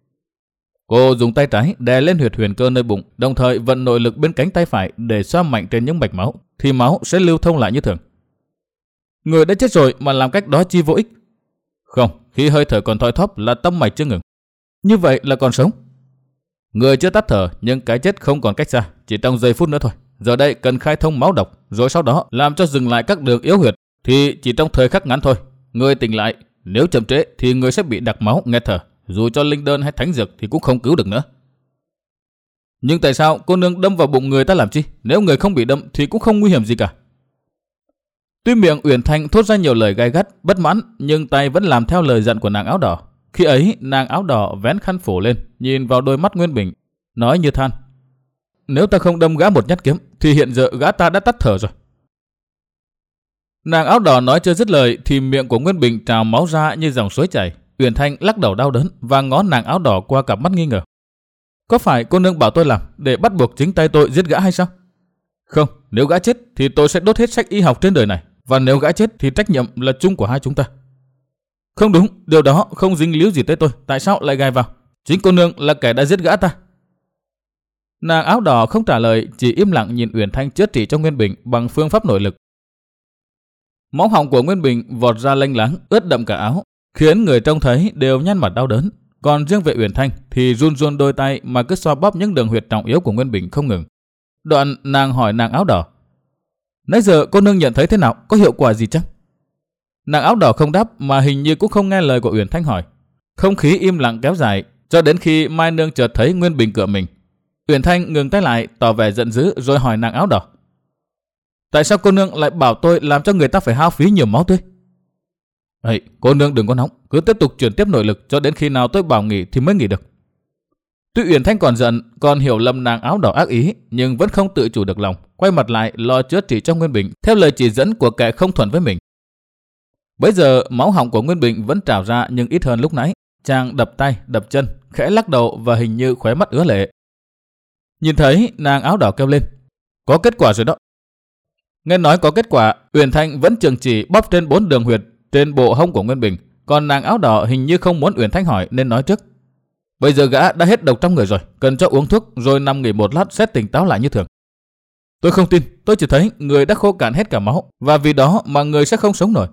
Cô dùng tay trái đè lên huyệt huyền cơ nơi bụng, đồng thời vận nội lực bên cánh tay phải để xoa mạnh trên những mạch máu, thì máu sẽ lưu thông lại như thường. Người đã chết rồi mà làm cách đó chi vô ích? Không, khi hơi thở còn thoi thóp là tâm mạch chưa ngừng. Như vậy là còn sống. Người chưa tắt thở nhưng cái chết không còn cách xa, chỉ trong giây phút nữa thôi. Giờ đây cần khai thông máu độc, rồi sau đó làm cho dừng lại các đường yếu huyệt, thì chỉ trong thời khắc ngắn thôi. Người tỉnh lại, nếu chậm trễ thì người sẽ bị đặc máu nghẹt thở, dù cho linh đơn hay thánh dược thì cũng không cứu được nữa. Nhưng tại sao cô nương đâm vào bụng người ta làm chi? Nếu người không bị đâm thì cũng không nguy hiểm gì cả. Tuy miệng Uyển Thanh thốt ra nhiều lời gai gắt, bất mãn, nhưng tay vẫn làm theo lời dặn của nàng áo đỏ. Khi ấy, nàng áo đỏ vén khăn phủ lên, nhìn vào đôi mắt Nguyên Bình, nói như than. Nếu ta không đâm gã một nhát kiếm, thì hiện giờ gã ta đã tắt thở rồi. Nàng áo đỏ nói chưa dứt lời, thì miệng của Nguyên Bình trào máu ra như dòng suối chảy. Uyển Thanh lắc đầu đau đớn và ngó nàng áo đỏ qua cặp mắt nghi ngờ. Có phải cô nương bảo tôi làm để bắt buộc chính tay tôi giết gã hay sao? Không, nếu gã chết thì tôi sẽ đốt hết sách y học trên đời này, và nếu gã chết thì trách nhiệm là chung của hai chúng ta. Không đúng, điều đó không dính líu gì tới tôi. Tại sao lại gài vào? Chính cô nương là kẻ đã giết gã ta. Nàng áo đỏ không trả lời, chỉ im lặng nhìn Uyển Thanh chữa trị cho Nguyên Bình bằng phương pháp nội lực. Máu họng của Nguyên Bình vọt ra lênh láng, ướt đậm cả áo, khiến người trông thấy đều nhăn mặt đau đớn. Còn riêng về Uyển Thanh thì run run đôi tay mà cứ xoa bóp những đường huyệt trọng yếu của Nguyên Bình không ngừng. Đoạn nàng hỏi nàng áo đỏ: nãy giờ cô nương nhận thấy thế nào, có hiệu quả gì chăng? Nàng áo đỏ không đáp, mà hình như cũng không nghe lời của Uyển Thanh hỏi. Không khí im lặng kéo dài cho đến khi Mai Nương chợt thấy Nguyên Bình cựa mình. Uyển Thanh ngừng tay lại, tỏ vẻ giận dữ rồi hỏi nàng áo đỏ: tại sao cô nương lại bảo tôi làm cho người ta phải hao phí nhiều máu tươi? Ấy, cô nương đừng có nóng, cứ tiếp tục chuyển tiếp nội lực cho đến khi nào tôi bảo nghỉ thì mới nghỉ được. Tuy Uyển Thanh còn giận, còn hiểu lầm nàng áo đỏ ác ý, nhưng vẫn không tự chủ được lòng, quay mặt lại lo chữa trị cho Nguyên Bình theo lời chỉ dẫn của kẻ không thuận với mình. Bây giờ máu họng của Nguyên Bình vẫn trào ra nhưng ít hơn lúc nãy. Chàng đập tay, đập chân, khẽ lắc đầu và hình như khóe mắt ứa lệ. Nhìn thấy, nàng áo đỏ kêu lên: có kết quả rồi đó. Nghe nói có kết quả, Uyển Thanh vẫn chừng chỉ bóp trên bốn đường huyệt trên bộ hông của Nguyên Bình, còn nàng áo đỏ hình như không muốn Uyển Thanh hỏi nên nói trước: bây giờ gã đã hết độc trong người rồi, cần cho uống thuốc rồi nằm nghỉ một lát sẽ tỉnh táo lại như thường. Tôi không tin, tôi chỉ thấy người đã khô cạn hết cả máu và vì đó mà người sẽ không sống nổi.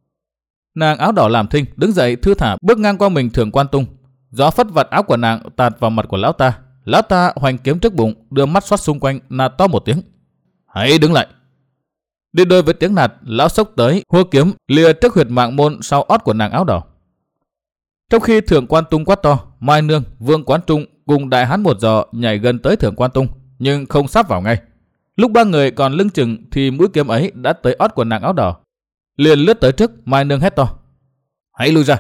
Nàng áo đỏ làm thinh, đứng dậy thư thả bước ngang qua mình Thượng Quan Tung. Gió phất vạt áo của nàng tạt vào mặt của lão ta. Lão ta hoành kiếm trước bụng, đưa mắt xoát xung quanh, nạt to một tiếng: hãy đứng lại. Đi đôi với tiếng nạt, lão xốc tới hua kiếm lìa trước huyệt mạng môn sau ót của nàng áo đỏ. Trong khi Thượng Quan Tung quát to, Mai Nương, Vương Quán Trung cùng đại hán một giò nhảy gần tới Thượng Quan Tung nhưng không sáp vào ngay. Lúc ba người còn lưng chừng thì mũi kiếm ấy đã tới ót của nàng áo đỏ. Liền lướt tới trước, Mai Nương hét to: hãy lui ra.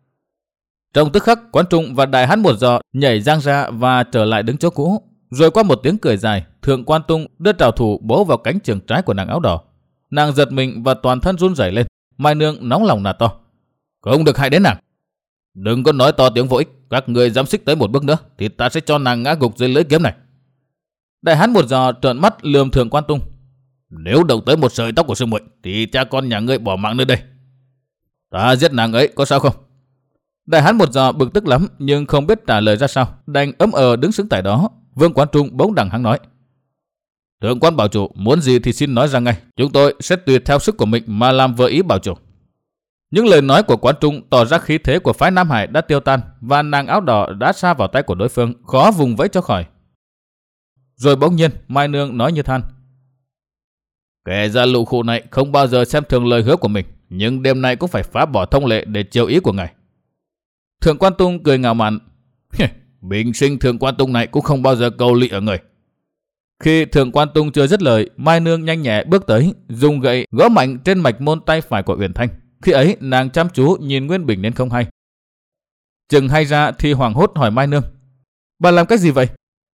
Trong tức khắc, Quán Trung và đại hán một giò nhảy giang ra và trở lại đứng chỗ cũ. Rồi qua một tiếng cười dài, Thượng Quan Tung đưa trảo thủ bấu vào cánh trường trái của nàng áo đỏ. Nàng giật mình và toàn thân run rẩy lên. Mai Nương nóng lòng nạt to: không được hại đến nàng. Đừng có nói to tiếng vô ích, các người dám xích tới một bước nữa thì ta sẽ cho nàng ngã gục dưới lưỡi kiếm này. Đại hán một giò trợn mắt lườm Thượng Quan Tung: nếu động tới một sợi tóc của sư muội thì cha con nhà ngươi bỏ mạng nơi đây. Ta giết nàng ấy có sao không? Đại hán một giò bực tức lắm nhưng không biết trả lời ra sao, đành ấm ờ đứng sững tại đó. Vương Quán Trung bỗng đằng hắn nói: Thượng Quan bảo chủ muốn gì thì xin nói ra ngay, chúng tôi sẽ tùy theo sức của mình mà làm vừa ý bảo chủ. Những lời nói của Quán Trung tỏ ra khí thế của phái Nam Hải đã tiêu tan và nàng áo đỏ đã sa vào tay của đối phương, khó vùng vẫy cho khỏi. Rồi bỗng nhiên Mai Nương nói như than: kẻ già lụ khụ này không bao giờ xem thường lời hứa của mình, nhưng đêm nay cũng phải phá bỏ thông lệ để chiều ý của ngài. Thượng Quan Tung cười ngạo mạn: bình sinh Thượng Quan Tung này cũng không bao giờ cầu lị ở người. Khi Thượng Quan Tung chưa dứt lời, Mai Nương nhanh nhẹ bước tới, dùng gậy gõ mạnh trên mạch môn tay phải của Uyển Thanh. Khi ấy nàng chăm chú nhìn Nguyên Bình nên không hay. Chừng hay ra thì hoảng hốt hỏi Mai Nương: bà làm cái gì vậy?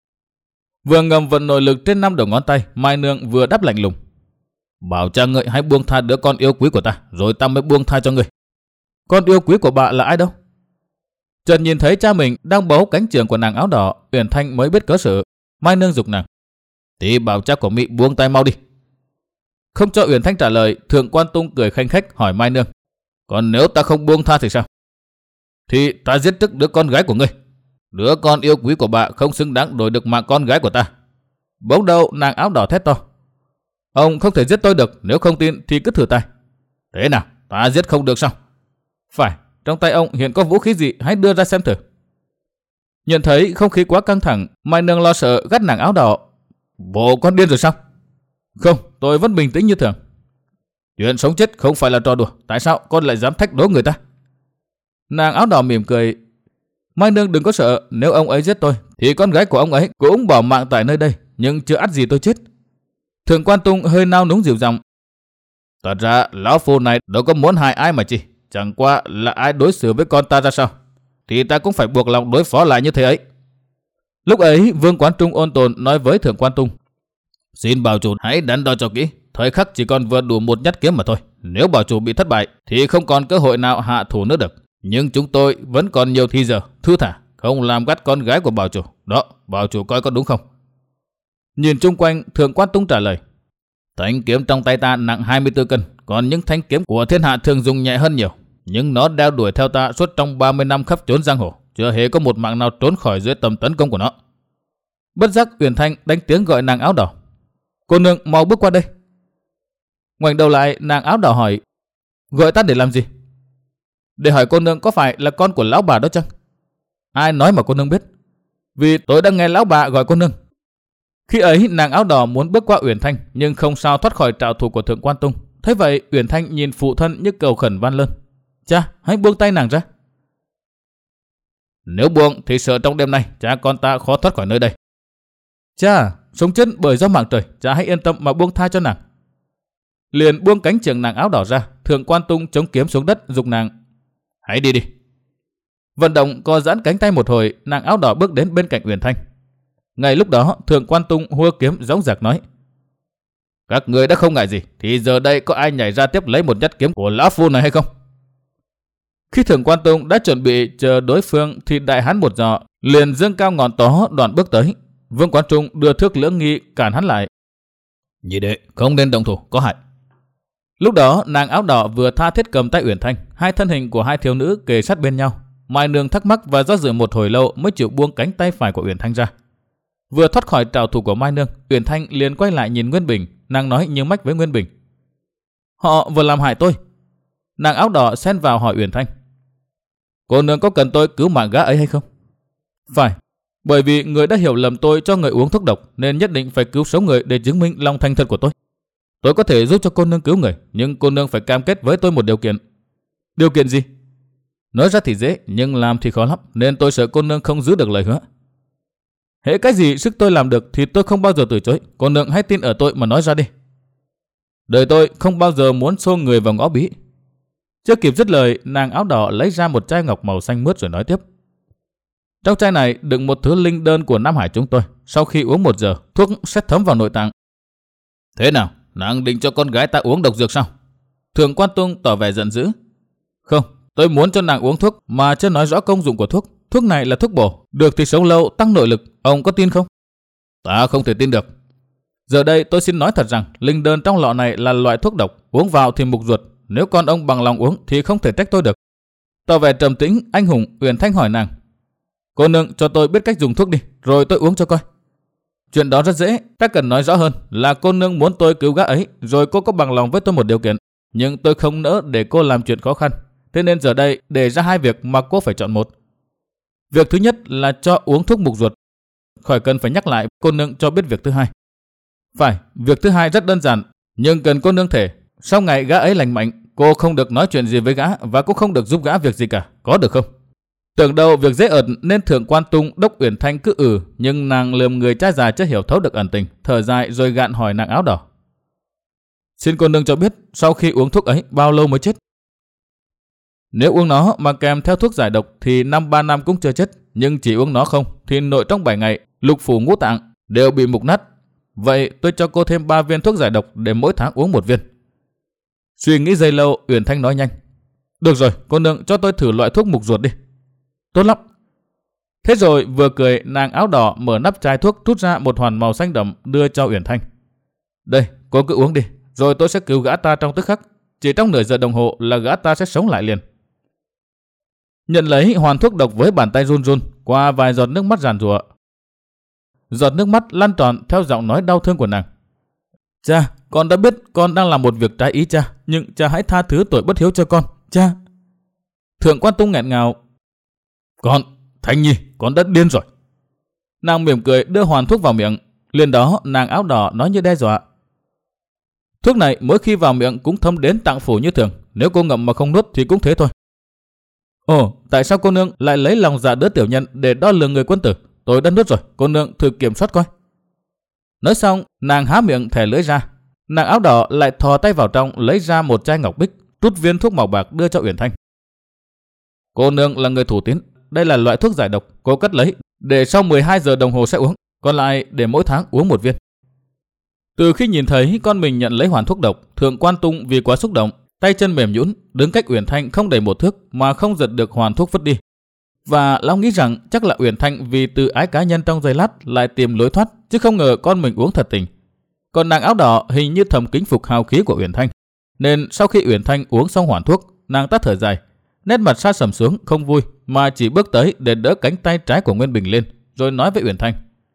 Vừa ngầm vận nội lực trên năm đầu ngón tay, Mai Nương vừa đáp lạnh lùng: bảo cha ngợi hãy buông tha đứa con yêu quý của ta, rồi ta mới buông tha cho ngươi. Con yêu quý của bà là ai đâu? Chợt nhìn thấy cha mình đang bấu cánh trường của nàng áo đỏ, Uyển Thanh mới biết cớ sự. Mai Nương giục nàng: thì bảo cha của mị buông tay mau đi. Không cho Uyển Thanh trả lời, Thượng Quan Tung cười khanh khách hỏi Mai Nương: còn nếu ta không buông tha thì sao? Thì ta giết trước đứa con gái của ngươi. Đứa con yêu quý của bà không xứng đáng đổi được mạng con gái của ta. Bỗng đầu nàng áo đỏ thét to: ông không thể giết tôi được, nếu không tin thì cứ thử tay. Thế nào, ta giết không được sao? Phải, trong tay ông hiện có vũ khí gì, hãy đưa ra xem thử. Nhận thấy không khí quá căng thẳng, Mai Nương lo sợ gắt nàng áo đỏ: bộ con điên rồi sao? Không, tôi vẫn bình tĩnh như thường. Chuyện sống chết không phải là trò đùa, tại sao con lại dám thách đố người ta? Nàng áo đỏ mỉm cười: Mai Nương đừng có sợ, nếu ông ấy giết tôi thì con gái của ông ấy cũng bỏ mạng tại nơi đây, nhưng chưa ắt gì tôi chết. Thượng Quan Tung hơi nao núng dịu giọng: thật ra lão phu này đâu có muốn hại ai mà chi, chẳng qua là ai đối xử với con ta ra sao thì ta cũng phải buộc lòng đối phó lại như thế ấy. Lúc ấy Vương Quán Trung ôn tồn nói với Thượng Quan Tung: xin bảo chủ hãy đắn đo cho kỹ, thời khắc chỉ còn vừa đủ một nhát kiếm mà thôi. Nếu bảo chủ bị thất bại thì không còn cơ hội nào hạ thủ nữa được. Nhưng chúng tôi vẫn còn nhiều thì giờ, thư thả, không làm gắt con gái của bảo chủ. Đó, bảo chủ coi có đúng không? Nhìn chung quanh, Thượng Quan Tung trả lời: thanh kiếm trong tay ta nặng hai mươi tư cân, còn những thanh kiếm của thiên hạ thường dùng nhẹ hơn nhiều. Nhưng nó đeo đuổi theo ta suốt trong ba mươi năm khắp chốn giang hồ, chưa hề có một mạng nào trốn khỏi dưới tầm tấn công của nó. Bất giác Uyển Thanh đánh tiếng gọi nàng áo đỏ. Cô nương mau bước qua đây. Ngoảnh đầu lại, nàng áo đỏ hỏi, gọi ta để làm gì? Để hỏi cô nương có phải là con của lão bà đó chăng? Ai nói mà cô nương biết? Vì tôi đã nghe lão bà gọi cô nương. Khi ấy nàng áo đỏ muốn bước qua Uyển Thanh, nhưng không sao thoát khỏi trảo thủ của Thượng Quan Tung. Thế vậy Uyển Thanh nhìn phụ thân như cầu khẩn van lơn. Cha, hãy buông tay nàng ra. Nếu buông thì sợ trong đêm nay cha con ta khó thoát khỏi nơi đây. Cha, sống chết bởi gió mạng trời, cha hãy yên tâm mà buông tha cho nàng. Liền buông cánh trường nàng áo đỏ ra, Thượng Quan Tung chống kiếm xuống đất giục nàng. Hãy đi đi. Vận động co giãn cánh tay một hồi, nàng áo đỏ bước đến bên cạnh Uyển Thanh. Ngay lúc đó Thượng Quan Tung hua kiếm dõng dạc nói. Các người đã không ngại gì, thì giờ đây có ai nhảy ra tiếp lấy một nhát kiếm của lão phu này hay không? Khi Thượng Quan Tung đã chuẩn bị chờ đối phương thì đại hán một giò liền giương cao ngọn tó đoạn bước tới. Vương Quán Trung đưa thước lưỡng nghi cản hắn lại. Nhị đệ, không nên động thủ, có hại. Lúc đó nàng áo đỏ vừa tha thiết cầm tay Uyển Thanh, hai thân hình của hai thiếu nữ kề sát bên nhau. Mai Nương thắc mắc và do dự một hồi lâu mới chịu buông cánh tay phải của Uyển Thanh ra. Vừa thoát khỏi trảo thủ của Mai Nương, Uyển Thanh liền quay lại nhìn Nguyên Bình, nàng nói như mách với Nguyên Bình. Họ vừa làm hại tôi. Nàng áo đỏ xen vào hỏi Uyển Thanh. Cô nương có cần tôi cứu mạng gã ấy hay không? Phải, bởi vì người đã hiểu lầm tôi cho người uống thuốc độc nên nhất định phải cứu sống người để chứng minh lòng thành thật của tôi. Tôi có thể giúp cho cô nương cứu người, nhưng cô nương phải cam kết với tôi một điều kiện. Điều kiện gì? Nói ra thì dễ, nhưng làm thì khó lắm, nên tôi sợ cô nương không giữ được lời hứa. Hễ cái gì sức tôi làm được thì tôi không bao giờ từ chối, cô nương hãy tin ở tôi mà nói ra đi. Đời tôi không bao giờ muốn xô người vào ngõ bí. Chưa kịp dứt lời, nàng áo đỏ lấy ra một chai ngọc màu xanh mướt rồi nói tiếp. Trong chai này đựng một thứ linh đơn của Nam Hải chúng tôi. Sau khi uống một giờ, thuốc sẽ thấm vào nội tạng. Thế nào, nàng định cho con gái ta uống độc dược sao? Thượng Quan Tung tỏ vẻ giận dữ. Không, tôi muốn cho nàng uống thuốc mà chưa nói rõ công dụng của thuốc. Thuốc này là thuốc bổ, được thì sống lâu, tăng nội lực. Ông có tin không? Ta không thể tin được. Giờ đây tôi xin nói thật rằng linh đơn trong lọ này là loại thuốc độc, uống vào thì mục ruột. Nếu con ông bằng lòng uống thì không thể trách tôi được. Tỏ vẻ trầm tĩnh, anh hùng, Uyển Thanh hỏi nàng. Cô nương cho tôi biết cách dùng thuốc đi, rồi tôi uống cho coi. Chuyện đó rất dễ, ta cần nói rõ hơn là cô nương muốn tôi cứu gã ấy, rồi cô có bằng lòng với tôi một điều kiện. Nhưng tôi không nỡ để cô làm chuyện khó khăn. Thế nên giờ đây để ra hai việc mà cô phải chọn một. Việc thứ nhất là cho uống thuốc mục ruột. Khỏi cần phải nhắc lại, cô nương cho biết việc thứ hai. Phải, việc thứ hai rất đơn giản, nhưng cần cô nương thể. Sau ngày gã ấy lành mạnh, cô không được nói chuyện gì với gã và cũng không được giúp gã việc gì cả, có được không? Tưởng đâu việc dễ ợt nên Thượng Quan Tung đốc Uyển Thanh cứ ừ, nhưng nàng lườm người trai già chưa hiểu thấu được ẩn tình, thở dài rồi gạn hỏi nàng áo đỏ. Xin cô nương cho biết sau khi uống thuốc ấy bao lâu mới chết? Nếu uống nó mà kèm theo thuốc giải độc thì năm ba năm cũng chưa chết, nhưng chỉ uống nó không thì nội trong bảy ngày lục phủ ngũ tạng đều bị mục nát. Vậy tôi cho cô thêm ba viên thuốc giải độc để mỗi tháng uống một viên. Suy nghĩ giây lâu, Uyển Thanh nói nhanh. Được rồi, cô nương cho tôi thử loại thuốc mục ruột đi. Tốt lắm. Thế rồi vừa cười, nàng áo đỏ mở nắp chai thuốc rút ra một hoàn màu xanh đậm đưa cho Uyển Thanh. Đây, cô cứ uống đi, rồi tôi sẽ cứu gã ta trong tức khắc. Chỉ trong nửa giờ đồng hồ là gã ta sẽ sống lại liền. Nhận lấy hoàn thuốc độc với bàn tay run run, qua vài giọt nước mắt giàn giụa. Giọt nước mắt lan tròn theo giọng nói đau thương của nàng. Cha, con đã biết con đang làm một việc trái ý cha, nhưng cha hãy tha thứ tội bất hiếu cho con, cha. Thượng Quan Tung nghẹn ngào. Con, Thanh Nhi, con đã điên rồi. Nàng mỉm cười đưa hoàn thuốc vào miệng. Liền đó nàng áo đỏ nói như đe dọa. Thuốc này mỗi khi vào miệng cũng thấm đến tạng phủ như thường, nếu cô ngậm mà không nuốt thì cũng thế thôi. Ồ, tại sao cô nương lại lấy lòng dạ đứa tiểu nhân để đo lường người quân tử? Tôi đã nuốt rồi, cô nương thử kiểm soát coi. Nói xong, nàng há miệng thè lưỡi ra. Nàng áo đỏ lại thò tay vào trong lấy ra một chai ngọc bích, rút viên thuốc màu bạc đưa cho Uyển Thanh. Cô nương là người thủ tín, đây là loại thuốc giải độc, cô cất lấy để sau mười hai giờ đồng hồ sẽ uống, còn lại để mỗi tháng uống một viên. Từ khi nhìn thấy con mình nhận lấy hoàn thuốc độc, Thượng Quan Tung vì quá xúc động, tay chân mềm nhũn, đứng cách Uyển Thanh không đầy một thước mà không giật được hoàn thuốc vứt đi. Và lão nghĩ rằng chắc là Uyển Thanh vì từ ái cá nhân trong giây lát lại tìm lối thoát, chứ không ngờ con mình uống thật tình. Còn nàng áo đỏ hình như thầm kính phục hào khí của Uyển Thanh, nên sau khi Uyển Thanh uống xong hoàn thuốc, nàng ta thở dài, nét mặt sa sầm xuống không vui mà chỉ bước tới để đỡ cánh tay trái của Nguyên Bình lên, rồi nói với Uyển Thanh: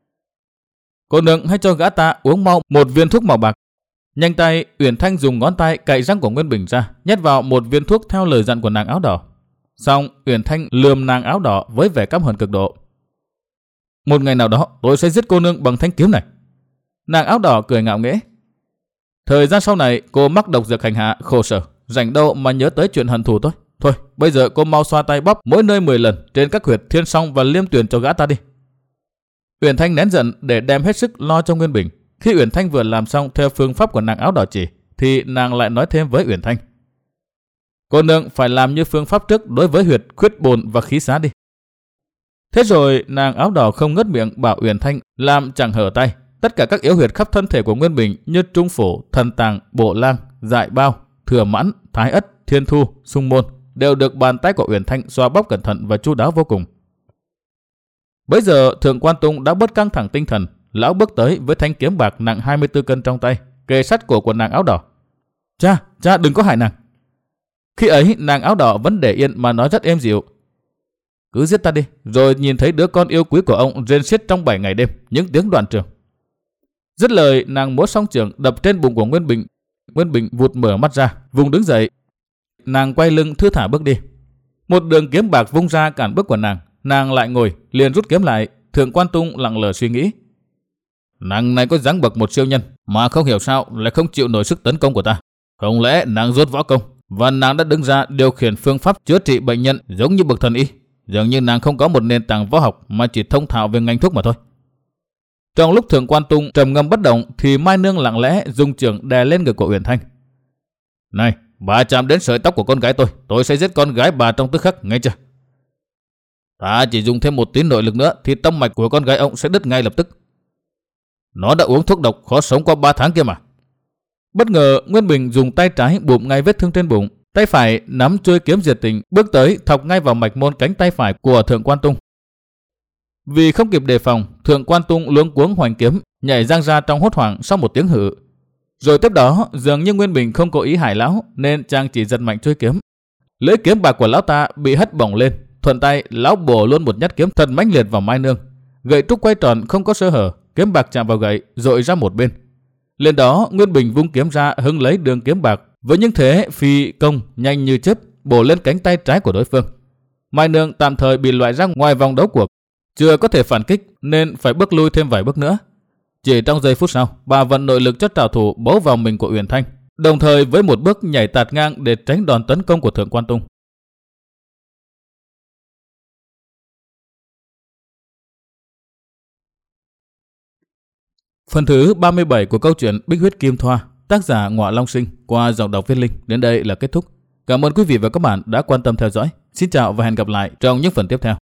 "Cô nương hãy cho gã ta uống mau một viên thuốc màu bạc." Nhanh tay, Uyển Thanh dùng ngón tay cạy răng của Nguyên Bình ra, nhét vào một viên thuốc theo lời dặn của nàng áo đỏ. Xong, Uyển Thanh lườm nàng áo đỏ với vẻ căm hờn cực độ: "Một ngày nào đó tôi sẽ giết cô nương bằng thanh kiếm này." Nàng áo đỏ cười ngạo nghễ: "Thời gian sau này cô mắc độc dược hành hạ khổ sở, rảnh đâu mà nhớ tới chuyện hận thù tôi. Thôi, bây giờ cô mau xoa tay bóp mỗi nơi mười lần trên các huyệt Thiên Song và Liêm Tuyền cho gã ta đi." Uyển Thanh nén giận để đem hết sức lo cho Nguyên Bình. Khi Uyển Thanh vừa làm xong theo phương pháp của nàng áo đỏ chỉ, thì nàng lại nói thêm với Uyển Thanh: "Cô nương phải làm như phương pháp trước đối với huyệt khuyết bồn và khí xá đi." Thế rồi nàng áo đỏ không ngớt miệng bảo Uyển Thanh làm chẳng hở tay. Tất cả các yếu huyệt khắp thân thể của Nguyên Bình như trung phủ, thần tàng, bộ lang, dại bao, thừa mãn, thái ất, thiên thu, xung môn đều được bàn tay của Uyển Thanh xoa bóp cẩn thận và chu đáo vô cùng. Bấy giờ Thượng Quan Tung đã bớt căng thẳng tinh thần. Lão bước tới với thanh kiếm bạc nặng hai mươi tư cân trong tay, kề sát cổ của nàng áo đỏ: "Cha, cha đừng có hại nàng." Khi ấy nàng áo đỏ vẫn để yên mà nói rất êm dịu: "Cứ giết ta đi, rồi nhìn thấy đứa con yêu quý của ông rên xiết trong bảy ngày đêm những tiếng đoạn trường." Dứt lời, nàng múa song trường đập trên bụng của Nguyên Bình. Nguyên Bình vụt mở mắt ra, vùng đứng dậy. Nàng quay lưng thư thả bước đi. Một đường kiếm bạc vung ra cản bước của nàng. Nàng lại ngồi, liền rút kiếm lại. Thượng Quan Tung lặng lờ suy nghĩ: "Nàng này có dáng bậc một siêu nhân, mà không hiểu sao lại không chịu nổi sức tấn công của ta. Không lẽ nàng rốt võ công, và nàng đã đứng ra điều khiển phương pháp chữa trị bệnh nhân giống như bậc thần y? Dường như nàng không có một nền tảng võ học mà chỉ thông thạo về ngành thuốc mà thôi." Trong lúc Thượng Quan Tung trầm ngâm bất động, thì Mai Nương lặng lẽ dùng chưởng đè lên người của Uyển Thanh: "Này, bà chạm đến sợi tóc của con gái tôi, tôi sẽ giết con gái bà trong tức khắc, nghe chưa? Ta chỉ dùng thêm một tí nội lực nữa thì tâm mạch của con gái ông sẽ đứt ngay lập tức. Nó đã uống thuốc độc khó sống qua ba tháng kia mà." Bất ngờ Nguyên Bình dùng tay trái bụm ngay vết thương trên bụng, tay phải nắm chuôi kiếm diệt tình, bước tới thọc ngay vào mạch môn cánh tay phải của Thượng Quan Tung. Vì không kịp đề phòng, Thượng Quan Tung luống cuống hoành kiếm, nhảy giang ra trong hốt hoảng sau một tiếng hự. Rồi tiếp đó, dường như Nguyên Bình không cố ý hại lão, nên chàng chỉ giật mạnh chuôi kiếm. Lưỡi kiếm bạc của lão ta bị hất bổng lên, thuận tay lão bổ luôn một nhát kiếm thật mãnh liệt vào Mai Nương. Gậy trúc quay tròn không có sơ hở, kiếm bạc chạm vào gậy, dội ra một bên. Lên đó, Nguyên Bình vung kiếm ra hứng lấy đường kiếm bạc với những thế phi công nhanh như chớp bổ lên cánh tay trái của đối phương. Mai Nương tạm thời bị loại ra ngoài vòng đấu cuộc, chưa có thể phản kích nên phải bước lui thêm vài bước nữa. Chỉ trong giây phút sau, bà vận nội lực cho trảo thủ bấu vào mình của Uyển Thanh, đồng thời với một bước nhảy tạt ngang để tránh đòn tấn công của Thượng Quan Tung. Phần thứ ba mươi bảy của câu chuyện Bích Huyết Kim Thoa, tác giả Ngọa Long Sinh, qua giọng đọc Viết Linh đến đây là kết thúc. Cảm ơn quý vị và các bạn đã quan tâm theo dõi. Xin chào và hẹn gặp lại trong những phần tiếp theo.